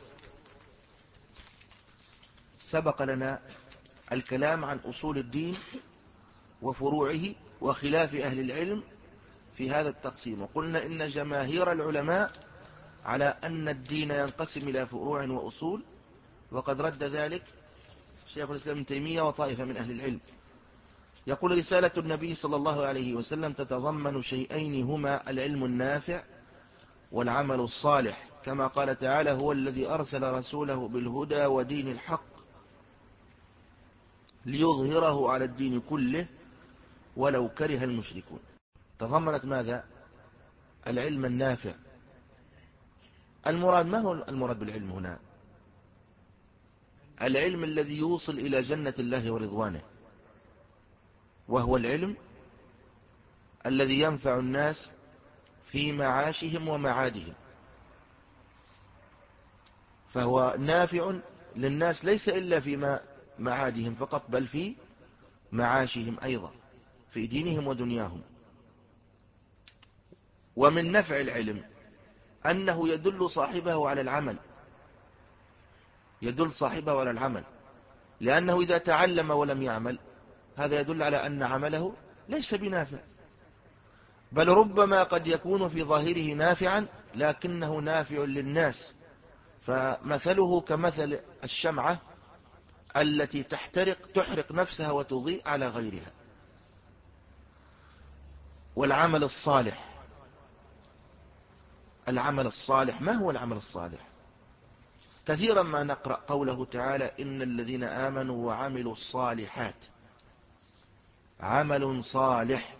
Speaker 1: سبق لنا الكلام عن أصول الدين وفروعه وخلاف أهل العلم في هذا التقسيم، وقلنا إن جماهير العلماء على أن الدين ينقسم إلى فروع وأصول، وقد رد ذلك شيخ الإسلام ابن تيمية وطائفة من أهل العلم. يقول رسالة النبي صلى الله عليه وسلم تتضمن شيئين هما العلم النافع والعمل الصالح، كما قال تعالى هو الذي أرسل رسوله بالهدى ودين الحق ليظهره على الدين كله ولو كره المشركون. تضمنت ماذا؟ العلم النافع. المراد، ما هو المراد بالعلم هنا؟ العلم الذي يوصل إلى جنة الله ورضوانه، وهو العلم الذي ينفع الناس في معاشهم ومعادهم. فهو نافع للناس ليس إلا في معادهم فقط، بل في معاشهم أيضا، في دينهم ودنياهم. ومن نفع العلم أنه يدل صاحبه على العمل، يدل صاحبه على العمل، لأنه إذا تعلم ولم يعمل هذا يدل على أن عمله ليس بنافع، بل ربما قد يكون في ظاهره نافعا لكنه نافع للناس. فمثله كمثل الشمعة التي تحترق تحرق نفسها وتضيء على غيرها. والعمل الصالح، العمل الصالح ما هو العمل الصالح؟ كثيرا ما نقرأ قوله تعالى إن الذين آمنوا وعملوا الصالحات عمل صالح.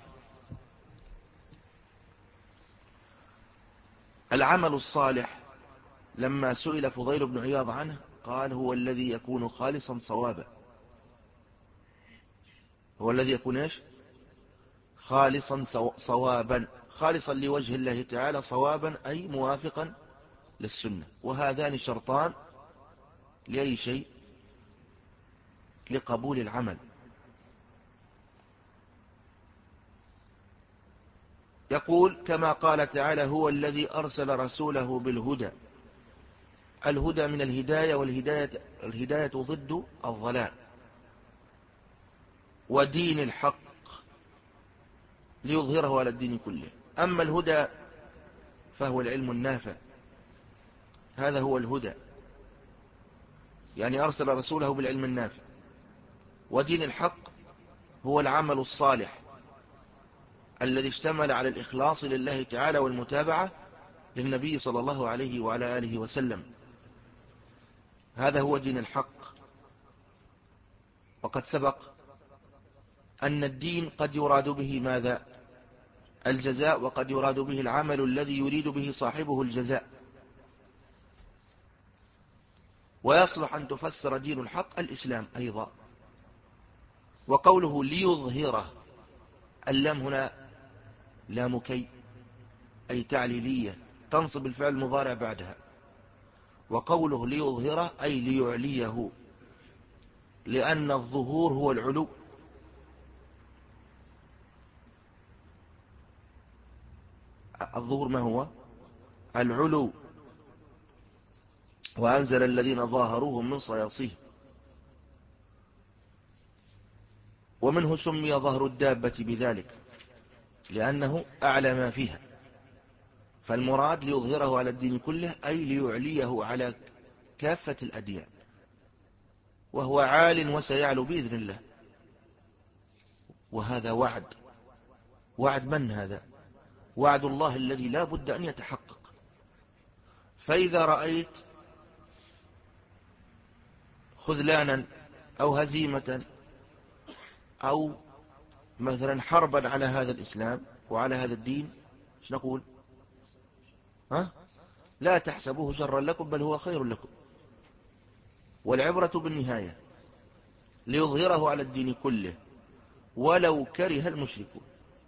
Speaker 1: العمل الصالح لما سئل فضيل بن عياض عنه قال هو الذي يكون خالصا صوابا. هو الذي يكون إيش؟ خالصا صوابا، خالصا لوجه الله تعالى، صوابا أي موافقا للسنة. وهذان شرطان لأي شيء؟ لقبول العمل. يقول كما قال تعالى هو الذي أرسل رسوله بالهدى. الهدى من الهداية، والهداية الهداية ضد الضلال. ودين الحق ليظهره على الدين كله. أما الهدى فهو العلم النافع، هذا هو الهدى، يعني أرسل رسوله بالعلم النافع. ودين الحق هو العمل الصالح الذي اشتمل على الإخلاص لله تعالى والمتابعة للنبي صلى الله عليه وعلى آله وسلم. هذا هو دين الحق. وقد سبق أن الدين قد يراد به ماذا؟ الجزاء، وقد يراد به العمل الذي يريد به صاحبه الجزاء. ويصلح أن تفسر دين الحق الإسلام أيضا. وقوله ليظهره، اللام هنا لام كي أي تعليلية تنصب الفعل المضارع بعدها. وقوله ليظهره أي ليعليه، لأن الظهور هو العلو. الظهور ما هو؟ العلو. وأنزل الذين ظاهروهم من صياصيهم. ومنه سمي ظهر الدابة بذلك لأنه أعلى ما فيها. فالمراد ليظهره على الدين كله أي ليعليه على كافة الأديان، وهو عال وسيعلو بإذن الله. وهذا وعد. وعد من هذا؟ وعد الله الذي لا بد أن يتحقق. فإذا رأيت خذلانا أو هزيمة أو مثلا حربا على هذا الإسلام وعلى هذا الدين، ايش نقول؟ ها؟ لا تحسبوه شرا لكم بل هو خير لكم، والعبرة بالنهاية، ليظهره على الدين كله ولو كره المشركون،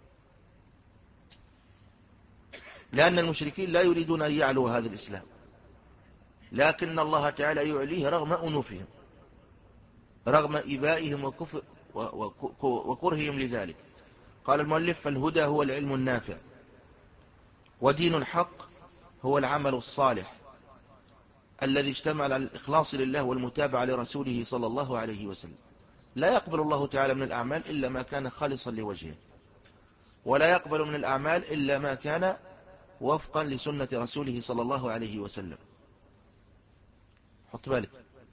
Speaker 1: لأن المشركين لا يريدون أن يعلوا هذا الإسلام، لكن الله تعالى يعليه رغم أنوفهم، رغم إبائهم وكفر وكرههم لذلك. قال المؤلف: فالهدى هو العلم النافع، ودين الحق هو العمل الصالح الذي اشتمل على الإخلاص لله والمتابعة لرسوله صلى الله عليه وسلم. لا يقبل الله تعالى من الأعمال إلا ما كان خالصا لوجهه، ولا يقبل من الأعمال إلا ما كان وفقا لسنة رسوله صلى الله عليه وسلم. حط بالك.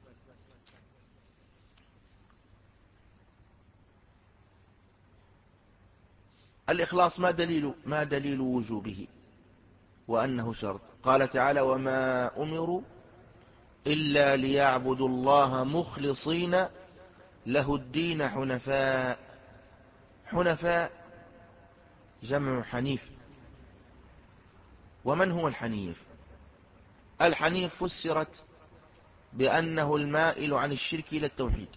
Speaker 1: الإخلاص ما دليل ما دليل وجوبه وأنه شرط؟ قال تعالى: وما أمروا إلا ليعبدوا الله مخلصين له الدين حنفاء. حنفاء جمع حنيف. ومن هو الحنيف؟ الحنيف فسرت بأنه المائل عن الشرك إلى التوحيد.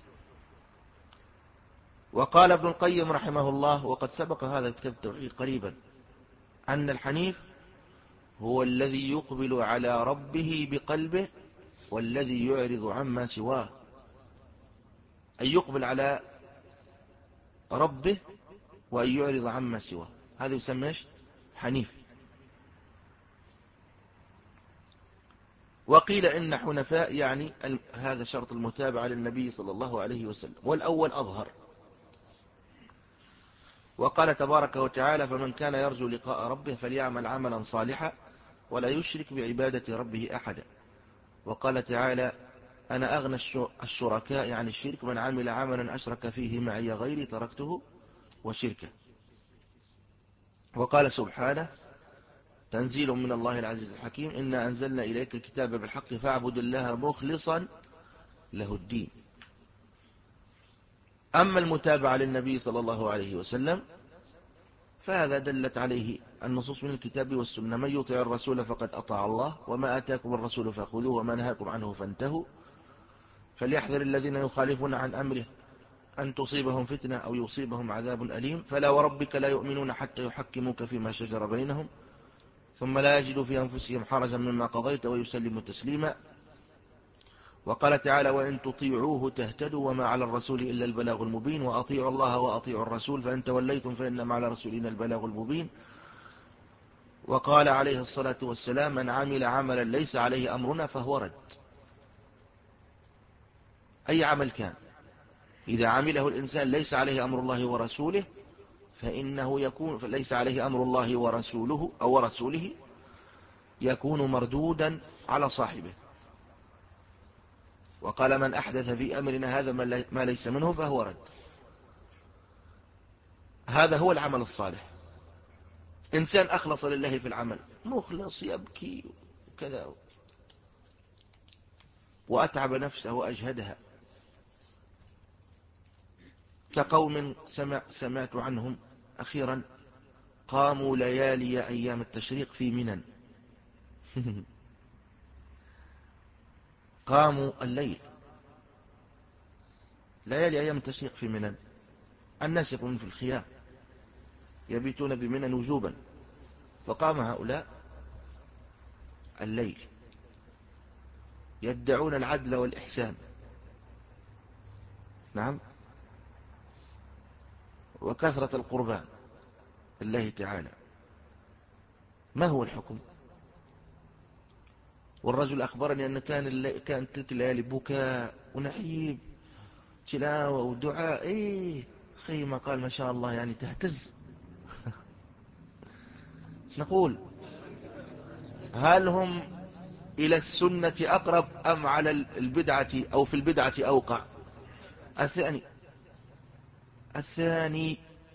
Speaker 1: وقال ابن القيم رحمه الله، وقد سبق هذا الكتاب التوحيد قريبا، أن الحنيف هو الذي يقبل على ربه بقلبه والذي يعرض عما سواه. أن يقبل على ربه وأن يعرض عما سواه، هذا يسمى حنيف. وقيل إن حنفاء يعني هذا شرط المتابعة للنبي صلى الله عليه وسلم، والأول أظهر. وقال تبارك وتعالى: فمن كان يرجو لقاء ربه فليعمل عملا صالحا ولا يشرك بعبادة ربه أحدا. وقال تعالى: أنا أغنى الشركاء عن الشرك، من عمل عملا أشرك فيه معي غيري تركته وشركه. وقال سبحانه: تنزيل من الله العزيز الحكيم، إنا أنزلنا إليك الكتاب بالحق فاعبد الله مخلصا له الدين. أما المتابعة للنبي صلى الله عليه وسلم فهذا دلت عليه النصوص من الكتاب والسنة: من يطع الرسول فقد أطاع الله، وما آتاكم الرسول فخذوه وما نهاكم عنه فانتهوا، فليحذر الذين يخالفون عن أمره أن تصيبهم فتنة أو يصيبهم عذاب أليم. فلا وربك لا يؤمنون حتى يحكموك فيما شجر بينهم ثم لا يجدوا في أنفسهم حرجا مما قضيت ويسلموا تسليما. وقال تعالى: وإن تطيعوه تهتدوا وما على الرسول إلا البلاغ المبين، وأطيعوا الله وأطيعوا الرسول فإن توليتم فإنما على رسولنا البلاغ المبين. وقال عليه الصلاة والسلام: من عمل عملا ليس عليه أمرنا فهو رد. أي عمل كان إذا عمله الإنسان ليس عليه أمر الله ورسوله فإنه يكون ليس عليه أمر الله ورسوله أو رسوله يكون مردودا على صاحبه. وقال: من أحدث في أمرنا هذا ما ليس منه فهو رد. هذا هو العمل الصالح. إنسان أخلص لله في العمل، مخلص يبكي وكذا، وأتعب نفسه وأجهدها، كقوم سمع سمعت عنهم أخيرا قاموا ليالي أيام التشريق في منن. قاموا الليل ليالي أيام التشريق في منن. الناس يقومون في الخيام يبيتون بمنن وجوبا، فقام هؤلاء الليل يدعون العدل والإحسان، نعم، وكثرة القربان لله تعالى. ما هو الحكم؟ والرجل أخبرني أن كان كانت تلك الليالي بكاء ونحيب، تلاوة ودعاء. إيه خي ما قال ما شاء الله، يعني تهتز. نقول: هل هم إلى السنة أقرب أم على البدعة أو في البدعة أوقع؟ الثاني الثاني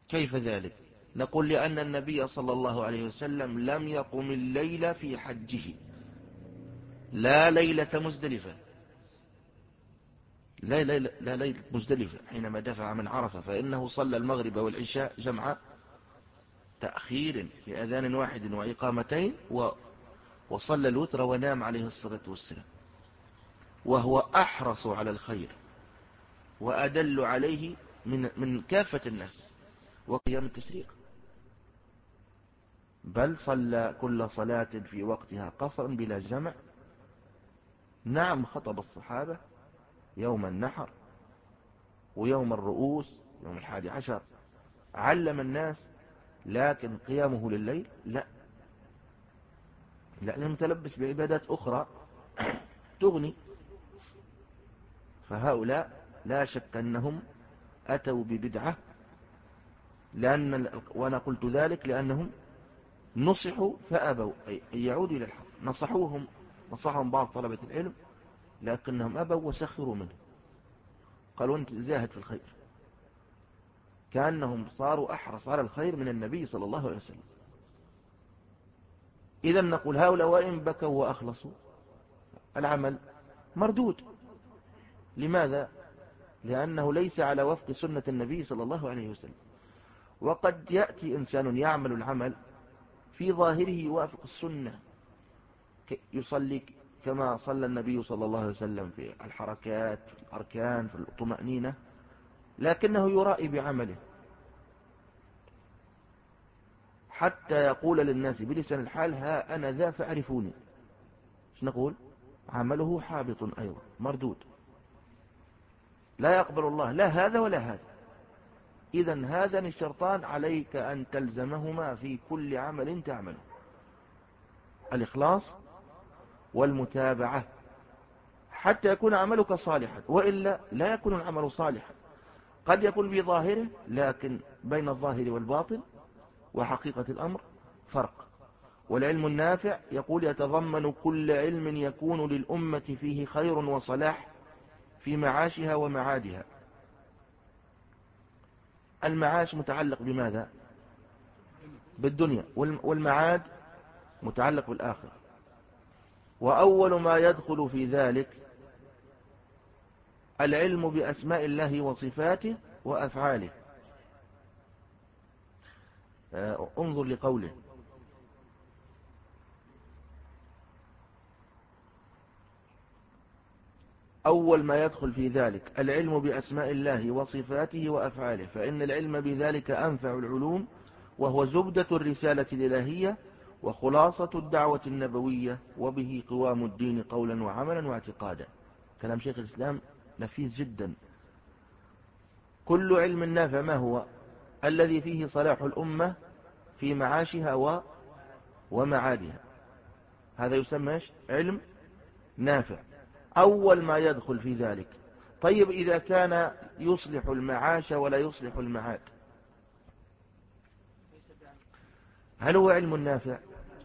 Speaker 1: كيف ذلك؟ نقول لأن النبي صلى الله عليه وسلم لم يقم الليل في حجه، لا ليلة مزدلفة، لا ليلة, لا ليلة مزدلفة حينما دفع من عرفة، فإنه صلى المغرب والعشاء جمع تأخير بأذان واحد وإقامتين، وصلى الوتر ونام عليه الصلاة والسلام، وهو أحرص على الخير وأدل عليه من, من كافة الناس وقيام التشريق، بل صلى كل صلاة في وقتها قصرا بلا جمع. نعم، خطب الصحابة يوم النحر ويوم الرؤوس يوم الحادي عشر، علم الناس، لكن قيامه لليل لا، لأنه متلبس بعبادات أخرى تغني. فهؤلاء لا شك أنهم أتوا ببدعة، لأن وأنا قلت ذلك لأنهم نصحوا فأبوا أن يعودوا إلى الحق. نصحوهم نصحهم بعض طلبة العلم لكنهم أبوا وسخروا منه، قالوا أنت زاهد في الخير، كأنهم صاروا أحرص على الخير من النبي صلى الله عليه وسلم. إذا نقول هؤلاء وإن بكوا وأخلصوا العمل مردود. لماذا؟ لأنه ليس على وفق سنة النبي صلى الله عليه وسلم. وقد يأتي إنسان يعمل العمل في ظاهره يوافق السنة، يصلي كما صلى النبي صلى الله عليه وسلم في الحركات، في الأركان، في الطمأنينة، لكنه يرائي بعمله حتى يقول للناس بلسان الحال ها أنا ذا فاعرفوني. نقول عمله حابط أيضا مردود، لا يقبل الله لا هذا ولا هذا. إذن هذان الشرطان عليك أن تلزمهما في كل عمل تعمله: الإخلاص والمتابعة، حتى يكون عملك صالحا، وإلا لا يكون العمل صالحا. قد يكون بظاهره، لكن بين الظاهر والباطن وحقيقة الأمر فرق. والعلم النافع يقول يتضمن كل علم يكون للأمة فيه خير وصلاح في معاشها ومعادها. المعاش متعلق بماذا؟ بالدنيا، والمعاد متعلق بالآخرة. وأول ما يدخل في ذلك العلم بأسماء الله وصفاته وأفعاله. انظر لقوله: أول ما يدخل في ذلك العلم بأسماء الله وصفاته وأفعاله، فإن العلم بذلك أنفع العلوم، وهو زبدة الرسالة الإلهية وخلاصة الدعوة النبوية، وبه قوام الدين قولا وعملا واعتقادا. كلام شيخ الإسلام نفيس جدا. كل علم نافع ما هو؟ الذي فيه صلاح الأمة في معاشها ومعادها، هذا يسمى علم نافع. أول ما يدخل في ذلك. طيب إذا كان يصلح المعاش ولا يصلح المعاد، هل هو علم نافع؟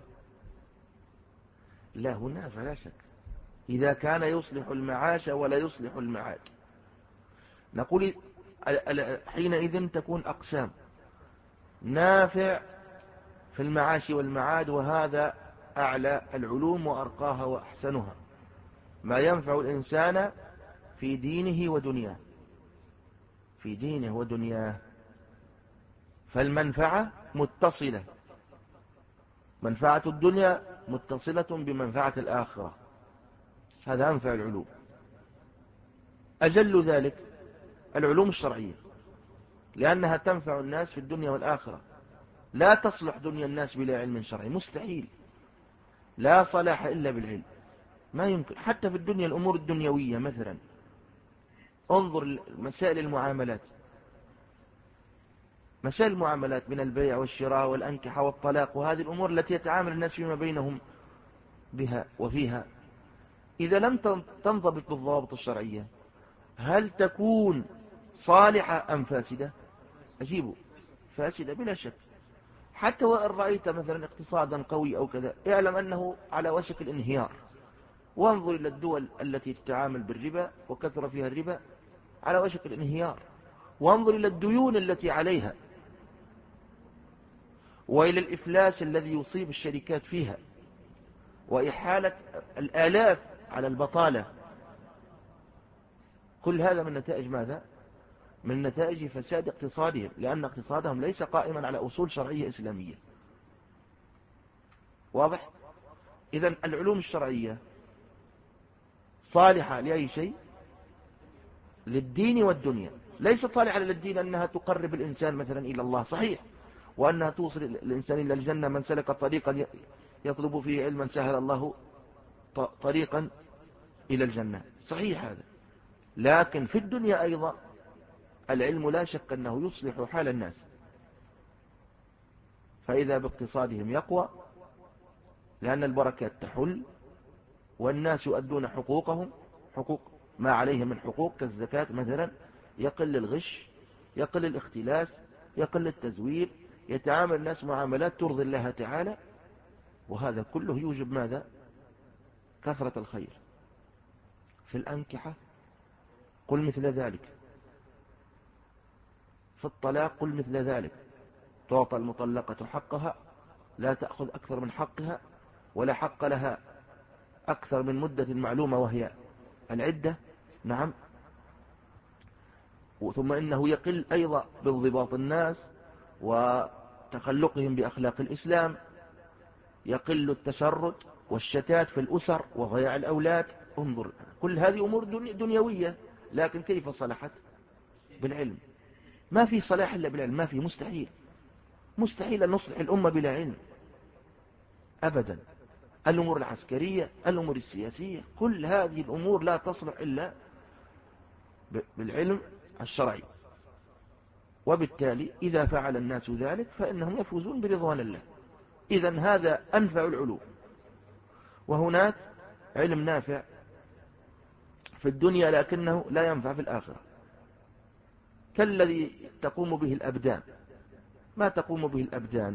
Speaker 1: لا، هو نافع لا شك، إذا كان يصلح المعاش ولا يصلح المعاد. نقول حينئذ تكون أقسام: نافع في المعاش والمعاد، وهذا أعلى العلوم وأرقاها وأحسنها، ما ينفع الإنسان في دينه ودنياه، في دينه ودنياه. فالمنفعة متصلة، منفعة الدنيا متصلة بمنفعة الآخرة، هذا أنفع العلوم. أجل ذلك العلوم الشرعية، لأنها تنفع الناس في الدنيا والآخرة. لا تصلح دنيا الناس بلا علم شرعي، مستحيل، لا صلاح إلا بالعلم، ما يمكن. حتى في الدنيا الأمور الدنيوية مثلا، انظر مسائل المعاملات، مسائل المعاملات من البيع والشراء والأنكحة والطلاق، وهذه الأمور التي يتعامل الناس فيما بينهم بها وفيها، إذا لم تنضبط بالضوابط الشرعية هل تكون صالحة أم فاسدة؟ أجيبوا فاسدة بلا شك. حتى وإن رأيت مثلا اقتصادا قوي أو كذا، اعلم أنه على وشك الانهيار. وانظر إلى الدول التي تتعامل بالربا وكثر فيها الربا، على وشك الانهيار. وانظر إلى الديون التي عليها، وإلى الإفلاس الذي يصيب الشركات فيها، وإحالة الآلاف على البطالة. كل هذا من نتائج ماذا؟ من نتائج فساد اقتصادهم، لأن اقتصادهم ليس قائما على أصول شرعية إسلامية. واضح؟ إذن العلوم الشرعية صالحة لأي شيء؟ للدين والدنيا. ليست صالحة للدين أنها تقرب الإنسان مثلا إلى الله، صحيح، وأنها توصل الإنسان إلى الجنة، من سلك طريقا يطلب فيه علما سهل الله طريقا إلى الجنة، صحيح هذا. لكن في الدنيا أيضا العلم لا شك أنه يصلح حال الناس، فإذا باقتصادهم يقوى، لأن البركات تحل والناس يؤدون حقوقهم، حقوق ما عليهم من حقوق كالزكاة مثلا، يقل الغش، يقل الاختلاس، يقل التزوير، يتعامل الناس معاملات ترضي الله تعالى، وهذا كله يوجب ماذا؟ كثرة الخير. في الأنكحة قل مثل ذلك، في الطلاق قل مثل ذلك، تعطى المطلقة حقها، لا تأخذ أكثر من حقها، ولا حق لها أكثر من مدة معلومة وهي العدة. نعم. ثم إنه يقل أيضا بانضباط الناس وتخلقهم بأخلاق الإسلام، يقل التشرد والشتات في الأسر وضياع الأولاد. انظر، كل هذه أمور دنيوية، لكن كيف صلحت؟ بالعلم. ما في صلاح إلا بالعلم، ما في، مستحيل مستحيل أن نصلح الأمة بلا علم أبدا. الأمور العسكرية، الأمور السياسية، كل هذه الأمور لا تصلح إلا بالعلم الشرعي. وبالتالي إذا فعل الناس ذلك فإنهم يفوزون برضوان الله. إذن هذا أنفع العلوم. وهناك علم نافع في الدنيا لكنه لا ينفع في الآخرة، كالذي تقوم به الأبدان. ما تقوم به الأبدان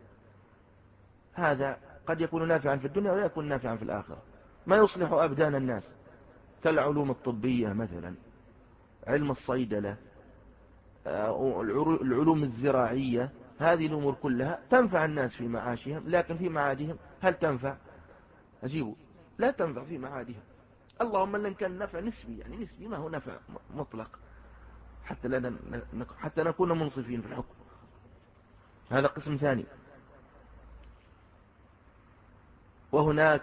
Speaker 1: هذا قد يكون نافعا في الدنيا ولا يكون نافعا في الآخرة. ما يصلح أبدان الناس كالعلوم الطبية مثلا، علم الصيدلة، العلوم الزراعية، هذه الأمور كلها تنفع الناس في معاشهم، لكن في معادهم هل تنفع؟ أجيبوا، لا تنفع في معادهم. اللهم لن كان نفع نسبي، يعني نسبي، ما هو نفع مطلق، حتى, لا حتى نكون منصفين في الحكم. هذا قسم ثاني. وهناك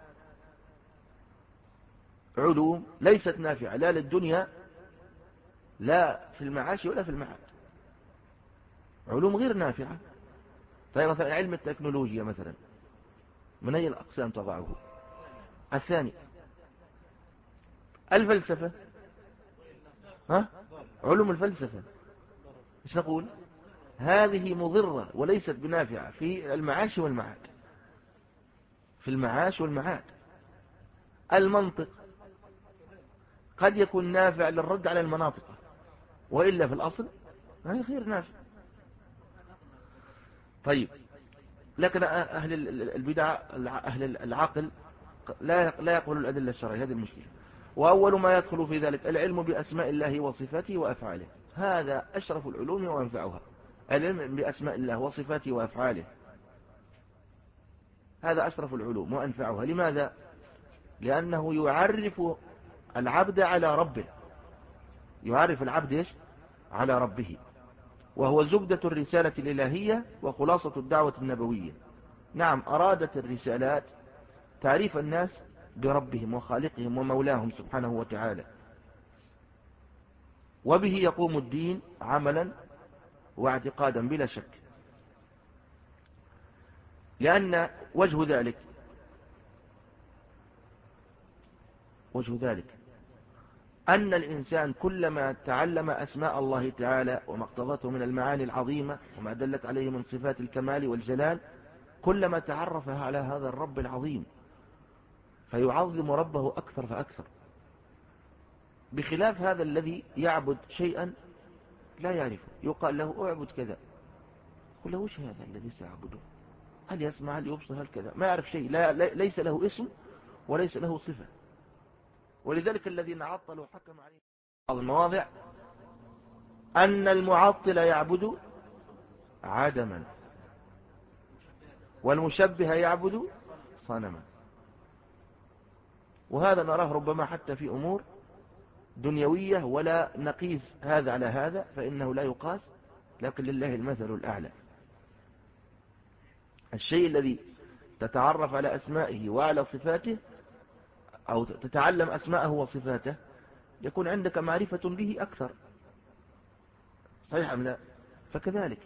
Speaker 1: علوم ليست نافعة لا للدنيا لا في المعاش ولا في المعاد، علوم غير نافعة. طيب مثلا علم التكنولوجيا مثلا، من أي الأقسام تضعه؟ الثاني. الفلسفة، ها؟ علوم الفلسفة إيش نقول؟ هذه مضرة وليست بنافعة في المعاش والمعاد، في المعاش والمعاد. المنطق قد يكون نافع للرد على المناطق، وإلا في الأصل هذا غير نافع. طيب، لكن أهل البدع، أهل العقل لا لا يقبل الأدلة الشرعية، هذه المشكلة. وأول ما يدخل في ذلك العلم بأسماء الله وصفاته وأفعاله، هذا أشرف العلوم وأنفعها، العلم بأسماء الله وصفاته وأفعاله، هذا أشرف العلوم وأنفعها. لماذا؟ لأنه يعرف العبد على ربه، يعرف العبد إيش؟ على ربه، وهو زبدة الرسالة الإلهية وخلاصة الدعوة النبوية. نعم، أرادت الرسالات تعريف الناس بربهم وخالقهم ومولاهم سبحانه وتعالى، وبه يقوم الدين عملا واعتقادا بلا شك. لأن وجه ذلك وجه ذلك أن الإنسان كلما تعلم أسماء الله تعالى وما اقتضته من المعاني العظيمة وما دلت عليه من صفات الكمال والجلال، كلما تعرف على هذا الرب العظيم فيعظم ربه أكثر فأكثر، بخلاف هذا الذي يعبد شيئا لا يعرفه. يقال له اعبد كذا، يقول له وش هذا الذي سأعبده؟ هل يسمع، هل يبصر، هل كذا؟ ما يعرف شيء، لا ليس له اسم وليس له صفة. ولذلك الذين عطلوا حكم عليهم بعض المواضع أن المعطل يعبد عدما، والمشبه يعبد صنما. وهذا نراه ربما حتى في أمور دنيوية، ولا نقيس هذا على هذا فإنه لا يقاس، لكن لله المثل الأعلى. الشيء الذي تتعرف على أسمائه وعلى صفاته، أو تتعلم أسماءه وصفاته، يكون عندك معرفة به أكثر، صحيح أم لا؟ فكذلك،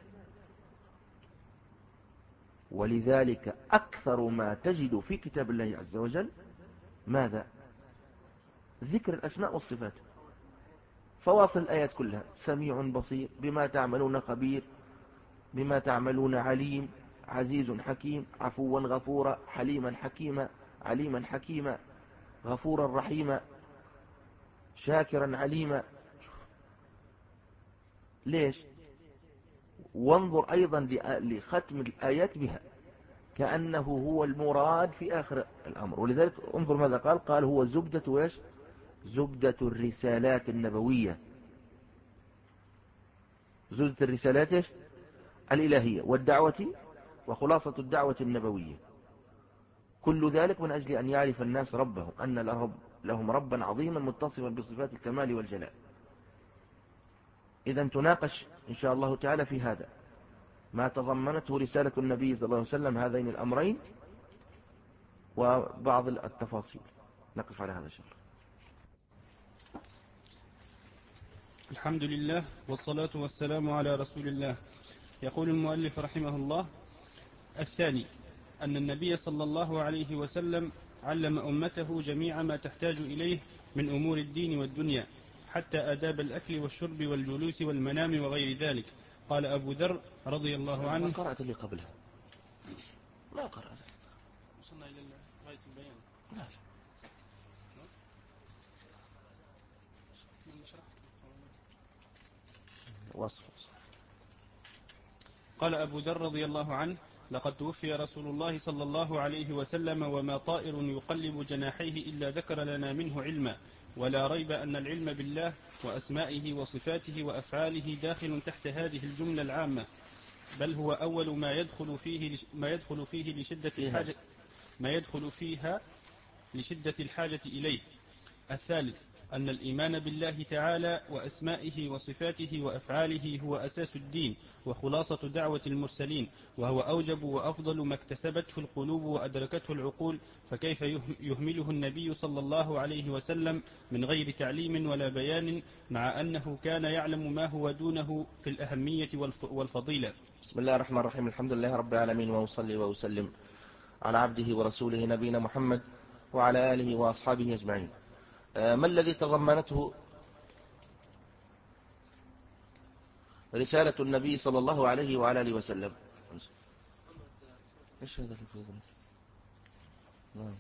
Speaker 1: ولذلك أكثر ما تجد في كتاب الله عز وجل ماذا؟ ذكر الأسماء والصفات. فواصل الآيات كلها: سميع بصير، بما تعملون خبير، بما تعملون عليم، عزيز حكيم، عفوا غفورا، حليما حكيما، عليما حكيما، غفورا رحيما، شاكرا عليما. ليش؟ وانظر أيضا لختم الآيات بها كأنه هو المراد في آخر الأمر. ولذلك انظر ماذا قال. قال هو زبدة ويش؟ زبدة الرسالات النبوية، زبدة الرسالات الإلهية والدعوة وخلاصة الدعوة النبوية. كل ذلك من أجل أن يعرف الناس ربهم، أن لهم ربا عظيما متصفا بصفات الكمال والجلال. إذن تناقش إن شاء الله تعالى في هذا ما تضمنته رسالة النبي صلى الله عليه وسلم، هذين الأمرين وبعض التفاصيل. نقف على هذا الشيء.
Speaker 2: الحمد لله والصلاة والسلام على رسول الله. يقول المؤلف رحمه الله: الثاني أن النبي صلى الله عليه وسلم علم أمته جميع ما تحتاج إليه من أمور الدين والدنيا، حتى آداب الأكل والشرب والجلوس والمنام وغير ذلك. قال أبو ذر رضي الله عنه:
Speaker 1: ما قرأت اللي قبلها؟ ما قرأت.
Speaker 2: وصلنا إلى غاية البيان.
Speaker 1: لا وصف.
Speaker 2: قال أبو ذر رضي الله عنه: لقد توفي رسول الله صلى الله عليه وسلم وما طائر يقلب جناحيه إلا ذكر لنا منه علما، ولا ريب أن العلم بالله وأسمائه وصفاته وأفعاله داخل تحت هذه الجملة العامة، بل هو أول ما يدخل فيه ما يدخل فيه لشدة الحاجة ما يدخل فيها لشدة الحاجة إليه. الثالث أن الإيمان بالله تعالى وأسمائه وصفاته وأفعاله هو أساس الدين وخلاصة دعوة المرسلين، وهو أوجب وأفضل ما اكتسبته القلوب وأدركته العقول، فكيف يهمله النبي صلى الله عليه وسلم من غير تعليم ولا بيان، مع أنه كان يعلم ما هو دونه في الأهمية والفضيلة.
Speaker 1: بسم الله الرحمن الرحيم. الحمد لله رب العالمين، وأصلي وأسلم على عبده ورسوله نبينا محمد وعلى آله وأصحابه أجمعين. ما الذي تضمنته رسالة النبي صلى الله عليه وعلى آله وسلم؟ إيش هذا الفضل؟ نعم.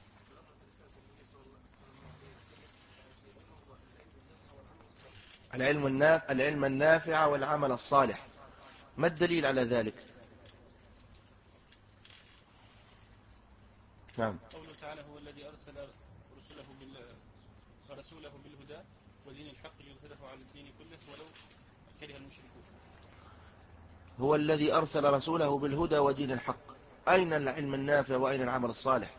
Speaker 1: العلم النافع العلم النافع والعمل الصالح. ما الدليل على ذلك؟ نعم.
Speaker 2: قوله تعالى: هو الذي أرسل رسوله بال... رسوله بالهدى ودين الحق ليظهره على الدين كله ولو كره المشركون.
Speaker 1: هو الذي أرسل رسوله بالهدى ودين الحق. أين العلم النافع وأين العمل الصالح؟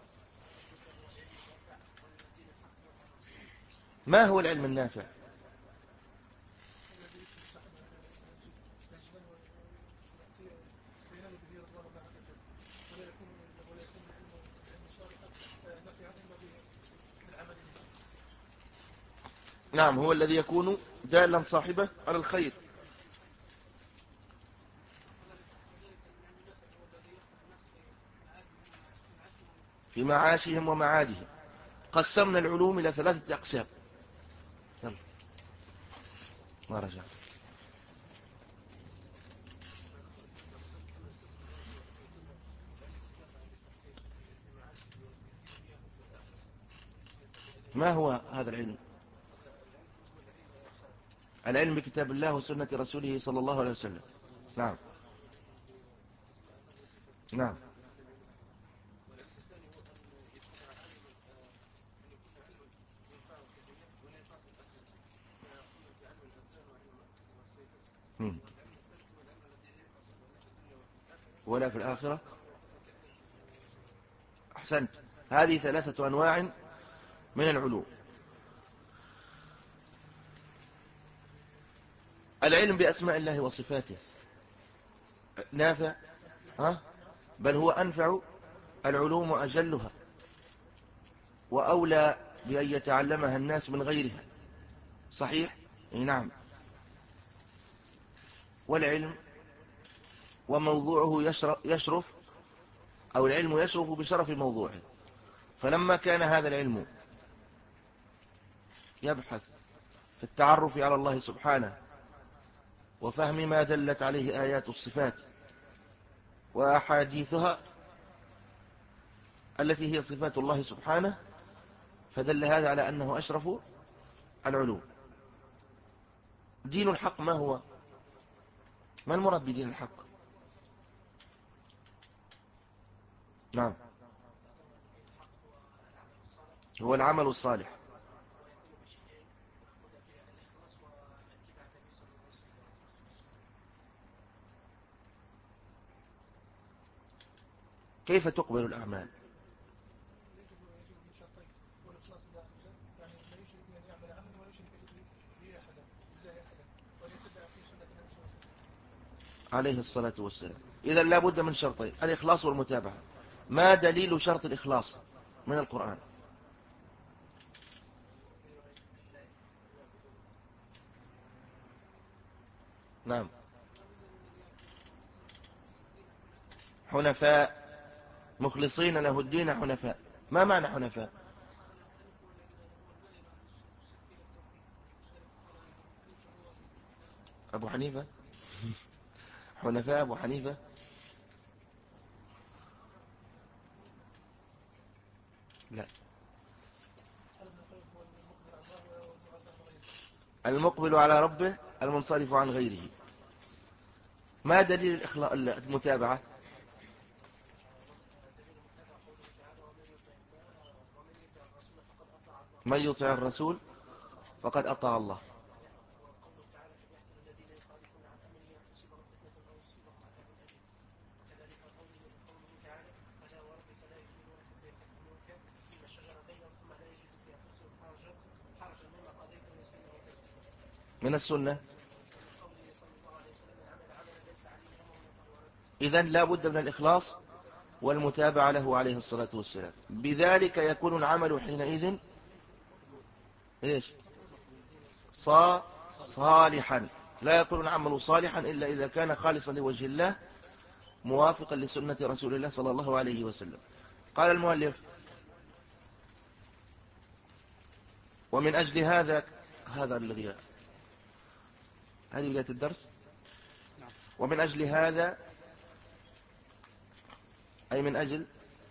Speaker 1: ما هو العلم النافع؟ نعم، هو الذي يكون دالا صاحبه على الخير. في معاشهم ومعادهم. قسمنا العلوم إلى ثلاثة أقسام. يلا ما رجع. ما هو هذا العلم؟ العلم بكتاب الله وسنة رسوله صلى الله عليه وسلم. نعم نعم. مم. ولا في الآخرة أحسنت. هذه ثلاثة أنواع من العلوم. العلم بأسماء الله وصفاته نافع، ها؟ بل هو أنفع العلوم وأجلها، وأولى بأن يتعلمها الناس من غيرها. صحيح؟ نعم. والعلم وموضوعه يشرف، أو العلم يشرف بشرف موضوعه. فلما كان هذا العلم يبحث في التعرف على الله سبحانه وفهم ما دلت عليه آيات الصفات وأحاديثها التي هي صفات الله سبحانه، فدل هذا على أنه أشرف العلوم. دين الحق ما هو؟ ما المراد بدين الحق؟ نعم، هو العمل الصالح. كيف تقبل الأعمال؟ عليه الصلاة والسلام. إذا لا بد من شرطين، الإخلاص والمتابعة. ما دليل شرط الإخلاص من القرآن؟ نعم، حنفاء مخلصين له الدين حنفاء. ما معنى حنفاء؟ أبو حنيفة حنفاء أبو حنيفة. لا، المقبل على ربه المنصرف عن غيره. ما دليل الإخلاء المتابعة؟ من يطع الرسول فقد أطاع الله. من السنة. إذن لا بد من الإخلاص والمتابعة له عليه الصلاة والسلام. بذلك يكون العمل حينئذ إيش؟ صالحا. لا يكون العمل صالحا إلا إذا كان خالصا لوجه الله موافقا لسنة رسول الله صلى الله عليه وسلم. قال المؤلف: ومن أجل هذا، هذا الذي هذه بداية الدرس. ومن أجل هذا، أي من أجل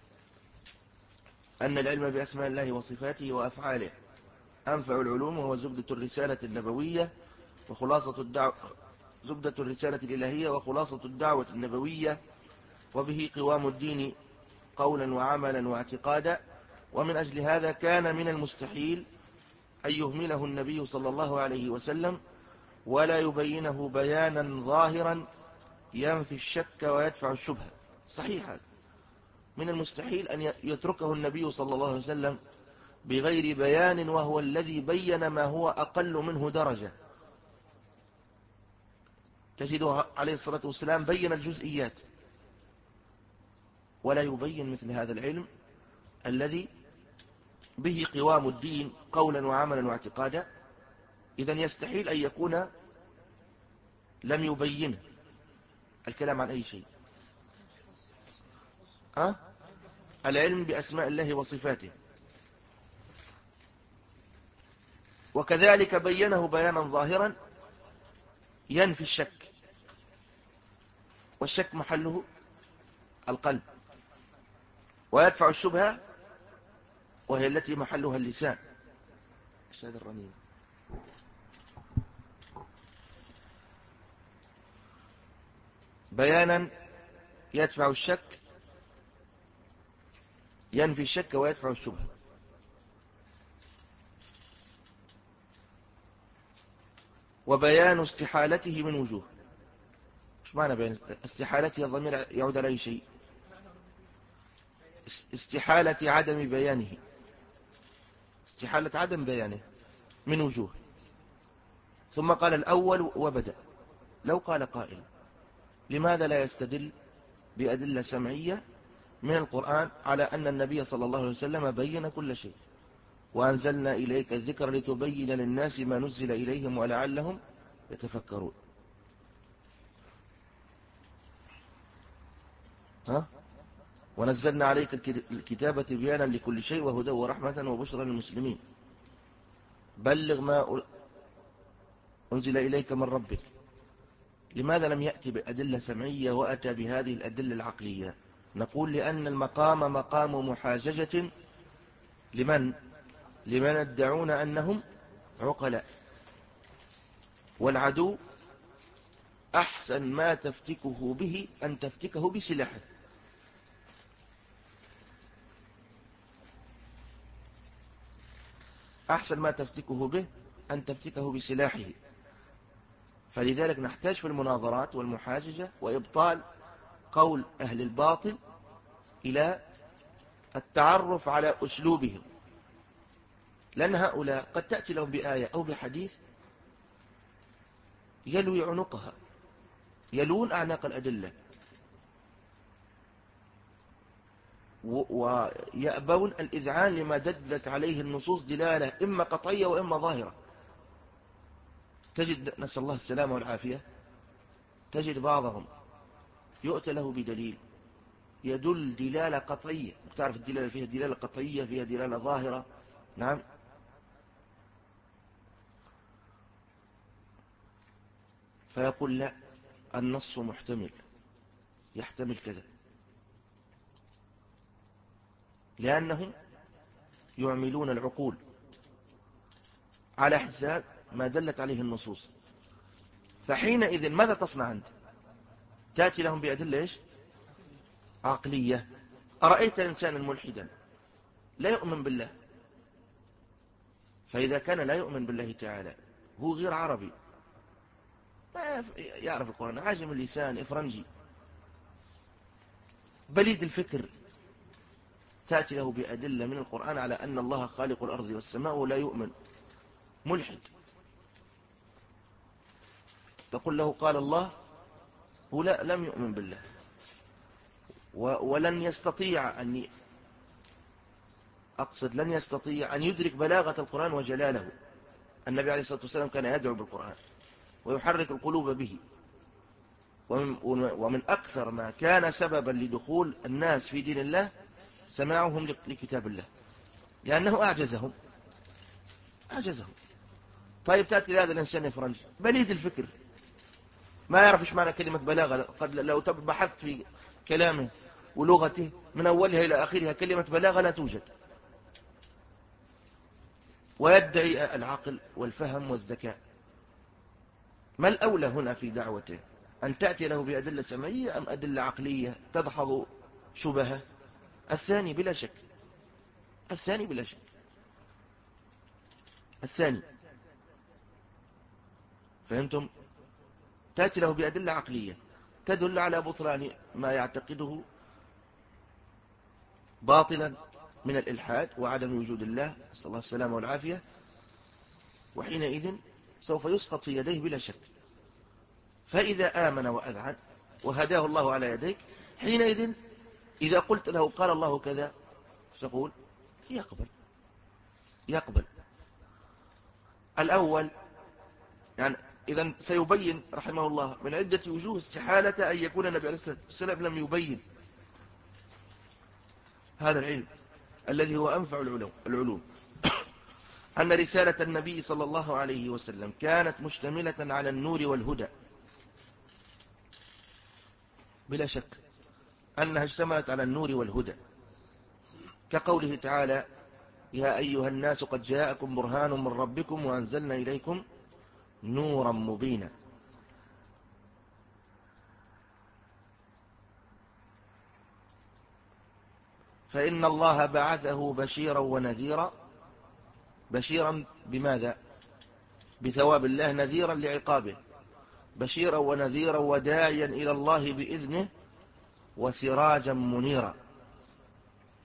Speaker 1: أن العلم بأسماء الله وصفاته وأفعاله أنفع العلوم، وهو زبدة الرسالة النبوية وخلاصة الدعوة، زبدة الرسالة الإلهية وخلاصة الدعوة النبوية، وبه قوام الدين قولا وعملا واعتقادا. ومن أجل هذا كان من المستحيل أن يهمله النبي صلى الله عليه وسلم ولا يبينه بيانا ظاهرا ينفي الشك ويدفع الشبهة. صحيح، من المستحيل أن يتركه النبي صلى الله عليه وسلم بغير بيان، وهو الذي بين ما هو أقل منه درجة. تجده عليه الصلاة والسلام بين الجزئيات، ولا يبين مثل هذا العلم الذي به قوام الدين قولا وعملا واعتقادا. إذن يستحيل أن يكون لم يبينه. الكلام عن أي شيء؟ أه؟ العلم بأسماء الله وصفاته، وكذلك بينه بيانا ظاهرا ينفي الشك، والشك محله القلب، ويدفع الشبهة وهي التي محلها اللسان. هذا الرنين بيانا يدفع الشك، ينفي الشك ويدفع الشبهة. وبيان استحالته من وجوه. مش معنى بيان استحالته؟ الضمير يعود على أي شيء؟ استحالة عدم بيانه، استحالة عدم بيانه من وجوه. ثم قال الأول وبدأ. لو قال قائل لماذا لا يستدل بأدلة سمعية من القرآن على أن النبي صلى الله عليه وسلم بين كل شيء، وأنزلنا إليك الذكر لتبين للناس ما نزل إليهم ولعلهم يتفكرون. ها؟ ونزلنا عليك الكتابة بيانا لكل شيء وهدى ورحمة وبشرى للمسلمين، بلغ ما أنزل إليك من ربك. لماذا لم يأتي بأدلة سمعية وأتى بهذه الأدلة العقلية؟ نقول لأن المقام مقام محاججة لمن؟ لمن يدعون أنهم عقلاء، والعدو أحسن ما تفتكه به أن تفتكه بسلاحه. أحسن ما تفتكه به أن تفتكه بسلاحه. فلذلك نحتاج في المناظرات والمحاججة وإبطال قول أهل الباطل إلى التعرف على أسلوبهم، لأن هؤلاء قد تأتي لهم بآية أو بحديث يلوي عنقها، يلون أعناق الأدلة، ويأبون الإذعان لما دلت عليه النصوص دلالة إما قطعية وإما ظاهرة. تجد، نسأل الله السلامة والعافية، تجد بعضهم يؤتى له بدليل يدل دلالة قطعية، تعرف الدلالة فيها دلالة قطعية، فيها دلالة ظاهرة. نعم. فيقول لا، النص محتمل، يحتمل كذا، لأنهم يعملون العقول على حساب ما دلت عليه النصوص. فحينئذ ماذا تصنع أنت؟ تأتي لهم بأدلة إيش؟ عقلية. أرأيت إنسانا ملحدا لا يؤمن بالله، فإذا كان لا يؤمن بالله تعالى، هو غير عربي، ما يعرف القرآن، عاجم اللسان، إفرنجي، بليد الفكر، تأتي له بأدلة من القرآن على أن الله خالق الأرض والسماء ولا يؤمن، ملحد. تقول له قال الله، هو لا، لم يؤمن بالله، ولن يستطيع أن أقصد لن يستطيع أن يدرك بلاغة القرآن وجلاله. النبي عليه الصلاة والسلام كان يدعو بالقرآن ويحرك القلوب به، ومن, ومن أكثر ما كان سببا لدخول الناس في دين الله سماعهم لكتاب الله، لأنه أعجزهم أعجزهم. طيب تأتي لهذا الإنسان الفرنجي بليد الفكر، ما يعرف إيش معنى كلمة بلاغة. قد لو بحثت في كلامه ولغته من أولها إلى آخرها كلمة بلاغة لا توجد، ويدعي العقل والفهم والذكاء. ما الأولى هنا في دعوته؟ أن تأتي له بأدلة سمعية أم أدلة عقلية تدحض شبهه؟ الثاني بلا شك، الثاني بلا شك، الثاني. فهمتم؟ تأتي له بأدلة عقلية تدل على بطلان ما يعتقده باطلا من الإلحاد وعدم وجود الله، نسأل الله السلامة والعافية، وحينئذ سوف يسقط في يديه بلا شك. فإذا آمن وأذعن وهداه الله على يديك، حينئذ إذا قلت له قال الله كذا سيقول يقبل يقبل الأول. يعني إذن سيبين رحمه الله من عدة وجوه استحالة أن يكون النبي عليه الصلاة والسلام لم يبين هذا العلم الذي هو أنفع العلوم. أن رسالة النبي صلى الله عليه وسلم كانت مشتملة على النور والهدى، بلا شك أنها اشتملت على النور والهدى، كقوله تعالى يا أيها الناس قد جاءكم برهان من ربكم وأنزلنا إليكم نورا مبينا. فإن الله بعثه بشيرا ونذيرا، بشيرا بماذا؟ بثواب الله، نذيرا لعقابه، بشيرا ونذيرا وداعيا إلى الله بإذنه وسراجا منيرا.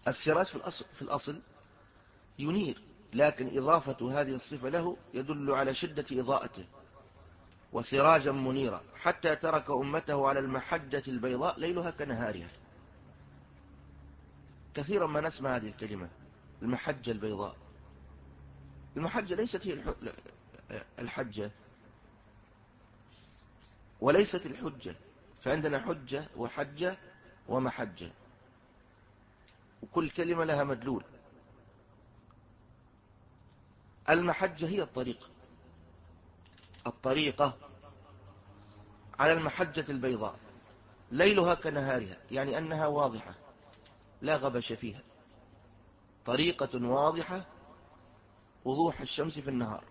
Speaker 1: السراج في الأصل, في الأصل ينير، لكن إضافة هذه الصفة له يدل على شدة إضاءته. وسراجا منيرا حتى ترك أمته على المحجة البيضاء ليلها كنهارها. كثيرا ما نسمع هذه الكلمة، المحجة البيضاء. المحجة ليست هي الحجة وليست الحجة، فعندنا حجة وحجة ومحجة، وكل كلمة لها مدلول. المحجة هي الطريقة، الطريقة على المحجة البيضاء ليلها كنهارها، يعني أنها واضحة لا غبش فيها، طريقة واضحة وضوح الشمس في النهار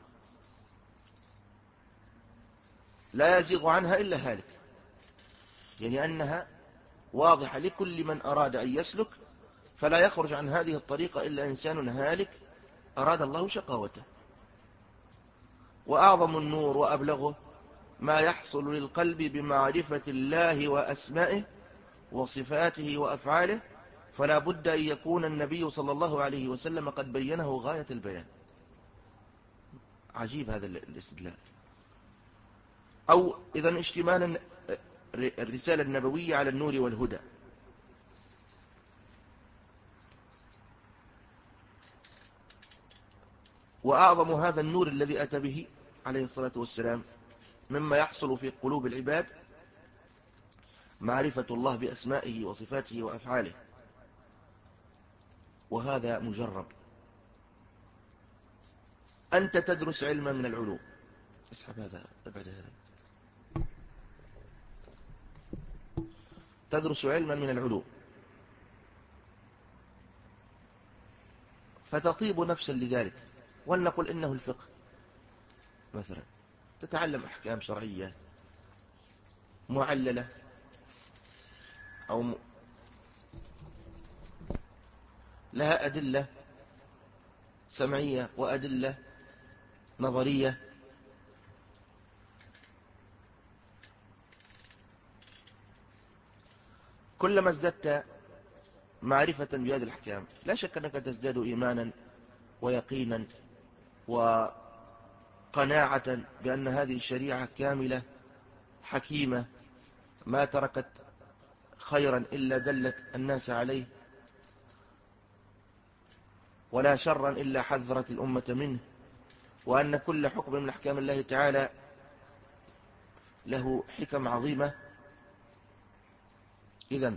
Speaker 1: لا يزيغ عنها إلا هالك، يعني أنها واضحة لكل من أراد أن يسلك، فلا يخرج عن هذه الطريقة إلا إنسان هالك أراد الله شقاوته. وأعظم النور وأبلغه ما يحصل للقلب بمعرفة الله وأسمائه وصفاته وأفعاله، فلا بد أن يكون النبي صلى الله عليه وسلم قد بينه غاية البيان. عجيب هذا الاستدلال. أو إذن اشتمال الرسالة النبوية على النور والهدى. وأعظم هذا النور الذي أتى به عليه الصلاة والسلام مما يحصل في قلوب العباد معرفة الله بأسمائه وصفاته وأفعاله، وهذا مجرب. أنت تدرس علما من العلوم، اسحب هذا ابعد هذا، تدرس علما من العلوم فتطيب نفسا لذلك، ولنقل إنه الفقه مثلا، تتعلم أحكام شرعية معللة أو م... لها أدلة سمعية وأدلة نظرية، كلما ازددت معرفة بهذه الأحكام لا شك أنك تزداد إيمانا ويقينا وقناعة بأن هذه الشريعة كاملة حكيمة ما تركت خيرا إلا دلت الناس عليه، ولا شرا إلا حذرت الأمة منه، وأن كل حكم من أحكام الله تعالى له حكم عظيمة. إذن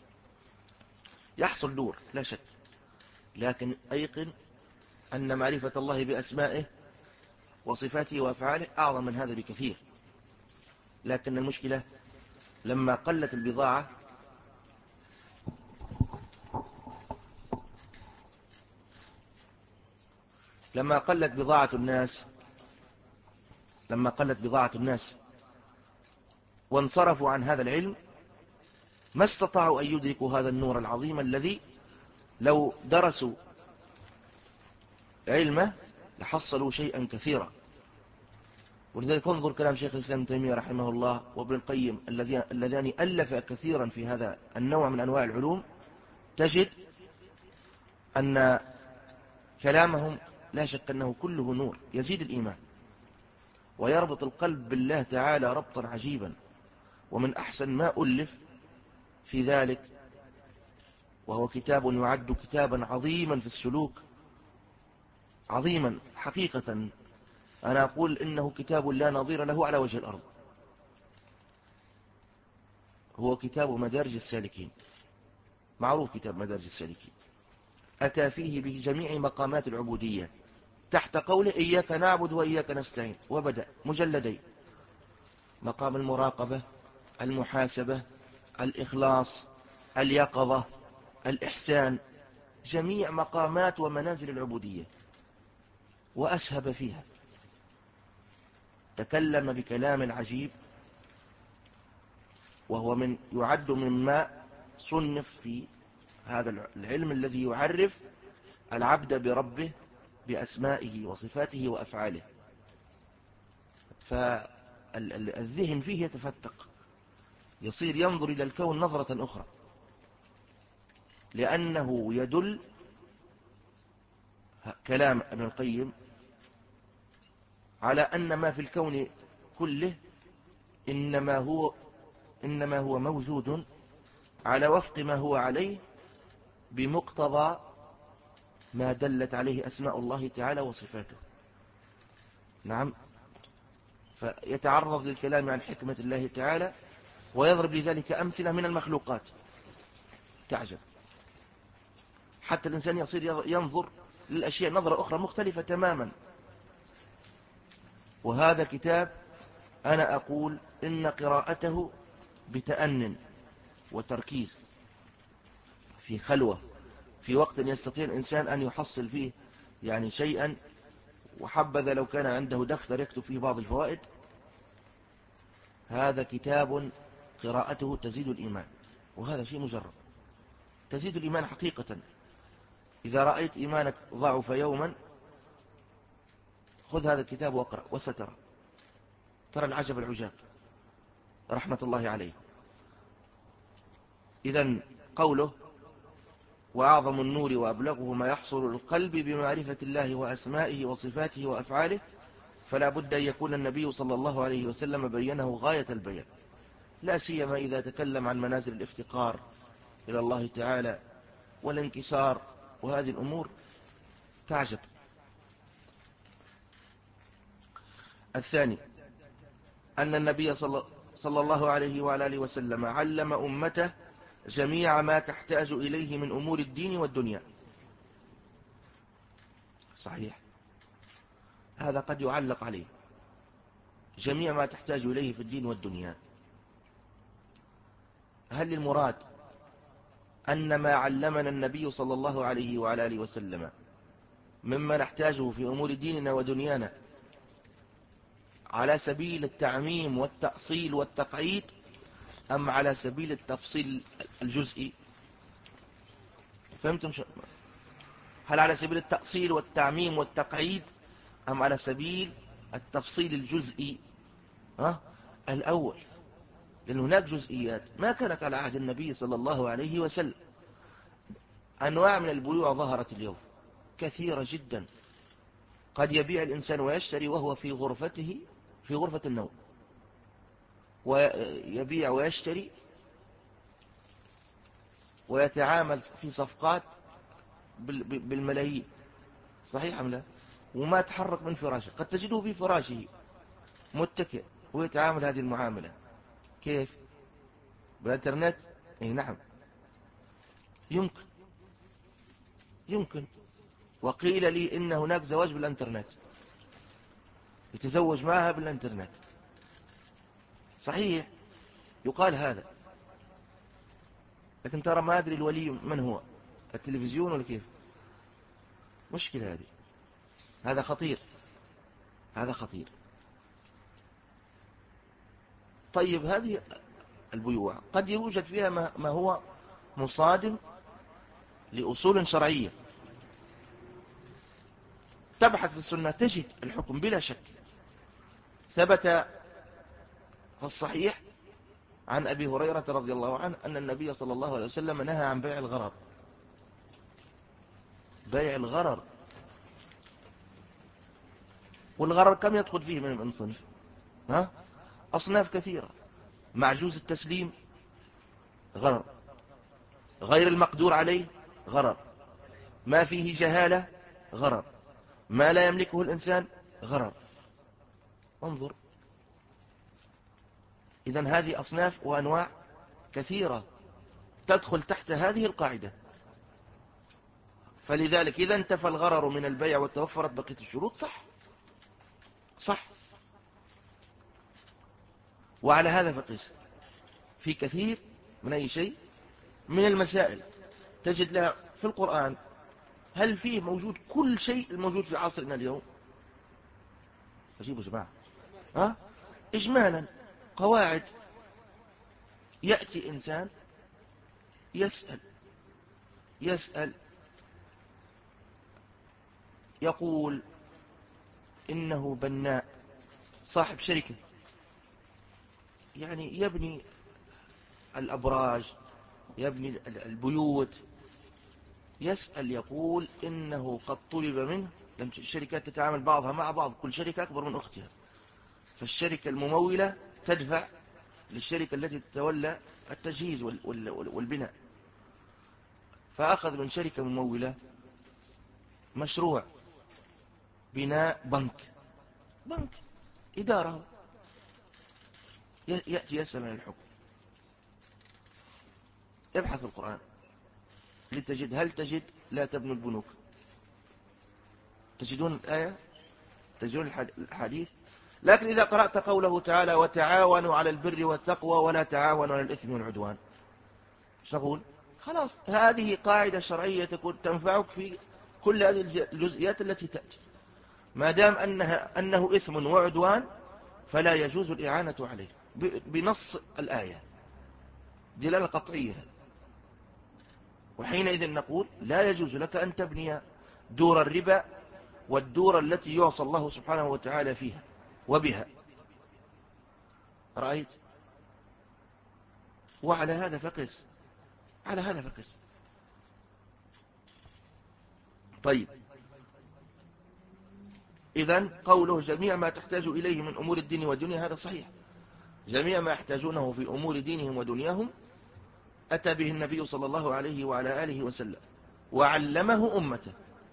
Speaker 1: يحصل نور لا شك، لكن أيقن أن معرفة الله بأسمائه وصفاته وأفعاله أعظم من هذا بكثير. لكن المشكلة لما قلت البضاعة لما قلت بضاعة الناس لما قلت بضاعة الناس وانصرفوا عن هذا العلم، ما استطاعوا أن يدركوا هذا النور العظيم الذي لو درسوا علمه لحصلوا شيئا كثيرا. ولذلك انظر كلام شيخ الإسلام ابن تيمية رحمه الله وابن القيم اللذان ألف كثيرا في هذا النوع من أنواع العلوم، تجد أن كلامهم لا شك أنه كله نور يزيد الإيمان ويربط القلب بالله تعالى ربطا عجيبا. ومن أحسن ما ألف في ذلك وهو كتاب يعد كتابا عظيما في السلوك، عظيما حقيقة، أنا أقول إنه كتاب لا نظير له على وجه الأرض، هو كتاب مدارج السالكين. معروف كتاب مدارج السالكين، أتى فيه بجميع مقامات العبودية تحت قوله إياك نعبد وإياك نستعين، وبدأ مجلدين: مقام المراقبة، المحاسبة، الإخلاص، اليقظة، الإحسان، جميع مقامات ومنازل العبودية، وأسهب فيها. تكلم بكلام عجيب، وهو من يعد مما صنف في هذا العلم الذي يعرف العبد بربه بأسمائه وصفاته وأفعاله، فالذهن فيه يتفتق، يصير ينظر إلى الكون نظرة أخرى، لأنه يدل كلام ابن القيم على أن ما في الكون كله إنما هو إنما هو موجود على وفق ما هو عليه بمقتضى ما دلت عليه أسماء الله تعالى وصفاته. نعم، فيتعرض للكلام عن حكمة الله تعالى ويضرب لذلك أمثلة من المخلوقات تعجب، حتى الإنسان يصير ينظر للأشياء نظرة أخرى مختلفة تماما. وهذا كتاب أنا أقول إن قراءته بتأن وتركيز في خلوة في وقت يستطيع الإنسان أن يحصل فيه يعني شيئا، وحبذا لو كان عنده دفتر يكتب فيه بعض الفوائد. هذا كتاب قراءته تزيد الإيمان، وهذا شيء مجرد، تزيد الإيمان حقيقة. إذا رأيت إيمانك ضعف يوما خذ هذا الكتاب واقرأ وسترى، ترى العجب العجاب رحمة الله عليه. إذن قوله وأعظم النور وأبلغه ما يحصل القلب بمعرفة الله وأسمائه وصفاته وأفعاله، فلا بد أن يكون النبي صلى الله عليه وسلم بينه غاية البيان، لا سيما إذا تكلم عن منازل الافتقار إلى الله تعالى والانكسار وهذه الأمور تعجب. الثاني أن النبي صلى الله عليه وعلى آله وسلم علم أمته جميع ما تحتاج إليه من أمور الدين والدنيا. صحيح، هذا قد يعلق عليه، جميع ما تحتاج إليه في الدين والدنيا. هل المراد أن ما علمنا النبي صلى الله عليه وعلى آله وسلم مما نحتاجه في أمور ديننا ودنيانا على سبيل التعميم والتأصيل والتقعيد، أم على سبيل التفصيل الجزئي؟ فهمتم شو؟ هل على سبيل التأصيل والتعميم والتقعيد أم على سبيل التفصيل الجزئي؟ ها؟ الأول، لأن هناك جزئيات ما كانت على عهد النبي صلى الله عليه وسلم. أنواع من البيوع ظهرت اليوم كثيرة جدا، قد يبيع الإنسان ويشتري وهو في غرفته في غرفة النوم، ويبيع ويشتري ويتعامل في صفقات بالملايين. صحيح أم لا؟ وما تحرك من فراشه، قد تجده في فراشه متكئ ويتعامل هذه المعاملة. كيف؟ بالإنترنت؟ اي نعم، يمكن يمكن وقيل لي إن هناك زواج بالإنترنت، يتزوج معها بالإنترنت. صحيح، يقال هذا، لكن ترى ما أدري الولي من هو، التلفزيون ولا كيف؟ مشكلة هذه، هذا خطير، هذا خطير. طيب هذه البيوع قد يوجد فيها ما هو مصادم لأصول شرعية، تبحث في السنة تجد الحكم بلا شك. ثبت في الصحيح عن أبي هريرة رضي الله عنه أن النبي صلى الله عليه وسلم نهى عن بيع الغرر. بيع الغرر، والغرر كم يدخل فيه من صنف؟ ها؟ أصناف كثيرة. معجوز التسليم غرر، غير المقدور عليه غرر، ما فيه جهالة غرر، ما لا يملكه الإنسان غرر. انظر، إذن هذه أصناف وأنواع كثيرة تدخل تحت هذه القاعدة. فلذلك إذا انتفى الغرر من البيع وتوفرت بقية الشروط صح صح. وعلى هذا فقس في كثير من أي شيء من المسائل تجد لها في القرآن. هل فيه موجود كل شيء الموجود في عصرنا اليوم؟ أجيبوا جماعة، ها؟ إجمالا قواعد. يأتي إنسان يسأل يسأل يقول إنه بناء صاحب شركة، يعني يبني الأبراج، يبني البيوت، يسأل يقول إنه قد طلب منه، لم الشركات تتعامل بعضها مع بعض، كل شركة أكبر من أختها، فالشركة الممولة تدفع للشركة التي تتولى التجهيز والبناء، فأخذ من شركة ممولة مشروع بناء بنك بنك إدارة، يأتي يسأل عن الحكم، ابحث القرآن لتجد، هل تجد لا تبنوا البنوك، تجدون الآية، تجدون الحديث. لكن إذا قرأت قوله تعالى وتعاونوا على البر والتقوى ولا تعاونوا على الإثم والعدوان، ايش نقول؟ خلاص هذه قاعدة شرعية تكون تنفعك في كل هذه الجزئيات التي تأتي، ما دام أنها أنه إثم وعدوان فلا يجوز الإعانة عليه بنص الآية دلالة قطعية، وحينئذ نقول لا يجوز لك أن تبني دور الربا والدور التي يعصى الله سبحانه وتعالى فيها وبها، رأيت؟ وعلى هذا فقس، على هذا فقس. طيب، إذن قوله جميع ما تحتاج إليه من أمور الدين والدنيا هذا صحيح، جميع ما يحتاجونه في أمور دينهم ودنياهم أتى به النبي صلى الله عليه وعلى آله وسلم وعلمه أمته،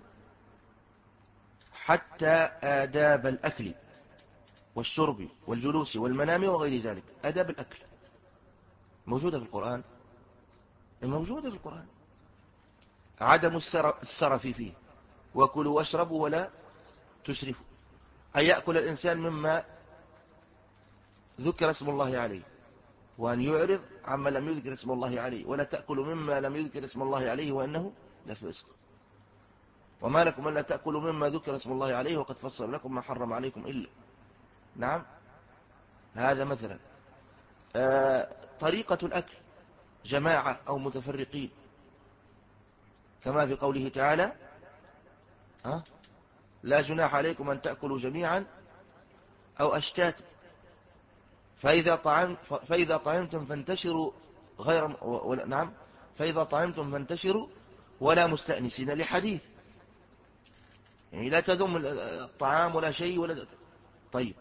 Speaker 1: حتى آداب الأكل والشرب والجلوس والمنام وغير ذلك. آداب الأكل موجودة في القرآن، موجودة في القرآن، عدم السرف فيه، وكلوا واشربوا ولا تسرفوا، أن يأكل الإنسان مما ذكر اسم الله عليه، وأن يعرض عما لم يذكر اسم الله عليه، ولا تأكلوا مما لم يذكر اسم الله عليه وأنه لفسق، وما لكم ألا تأكلوا مما ذكر اسم الله عليه وقد فصل لكم ما حرم عليكم إلا. نعم، هذا مثلا. آه طريقة الأكل جماعة أو متفرقين، كما في قوله تعالى ها لا جناح عليكم أن تأكلوا جميعا أو أشتاتا، فإذا طعم فإذا طعمتم فانتشروا غير و... نعم فإذا طعمتم فانتشروا ولا مستأنسين، لحديث يعني لا تذم الطعام ولا شيء ولا. طيب،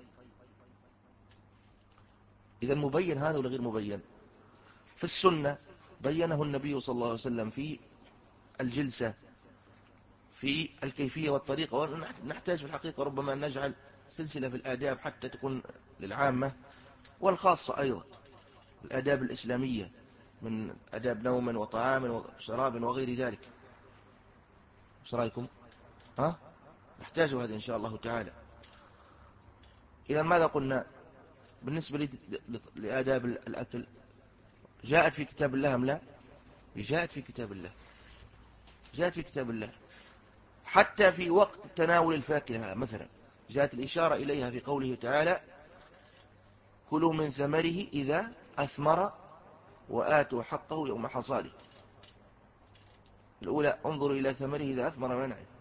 Speaker 1: إذا مبين هذا ولا غير مبين؟ في السنة بينه النبي صلى الله عليه وسلم في الجلسة، في الكيفية والطريقة، ونحتاج في الحقيقة ربما أن نجعل سلسلة في الآداب حتى تكون للعامة والخاصة أيضا، الآداب الإسلامية من آداب نوم وطعام وشراب وغير ذلك. ايش رأيكم؟ ها؟ نحتاج هذا إن شاء الله تعالى. إذا ماذا قلنا بالنسبة لآداب الأكل؟ جاءت في كتاب الله أم لا؟ جاءت في كتاب الله، جاءت في كتاب الله، حتى في وقت تناول الفاكهة مثلا جاءت الإشارة إليها في قوله تعالى كلوا من ثمره إذا أثمر وآتوا حقه يوم حصاده. الأولى انظروا إلى ثمره إذا أثمر وينعم،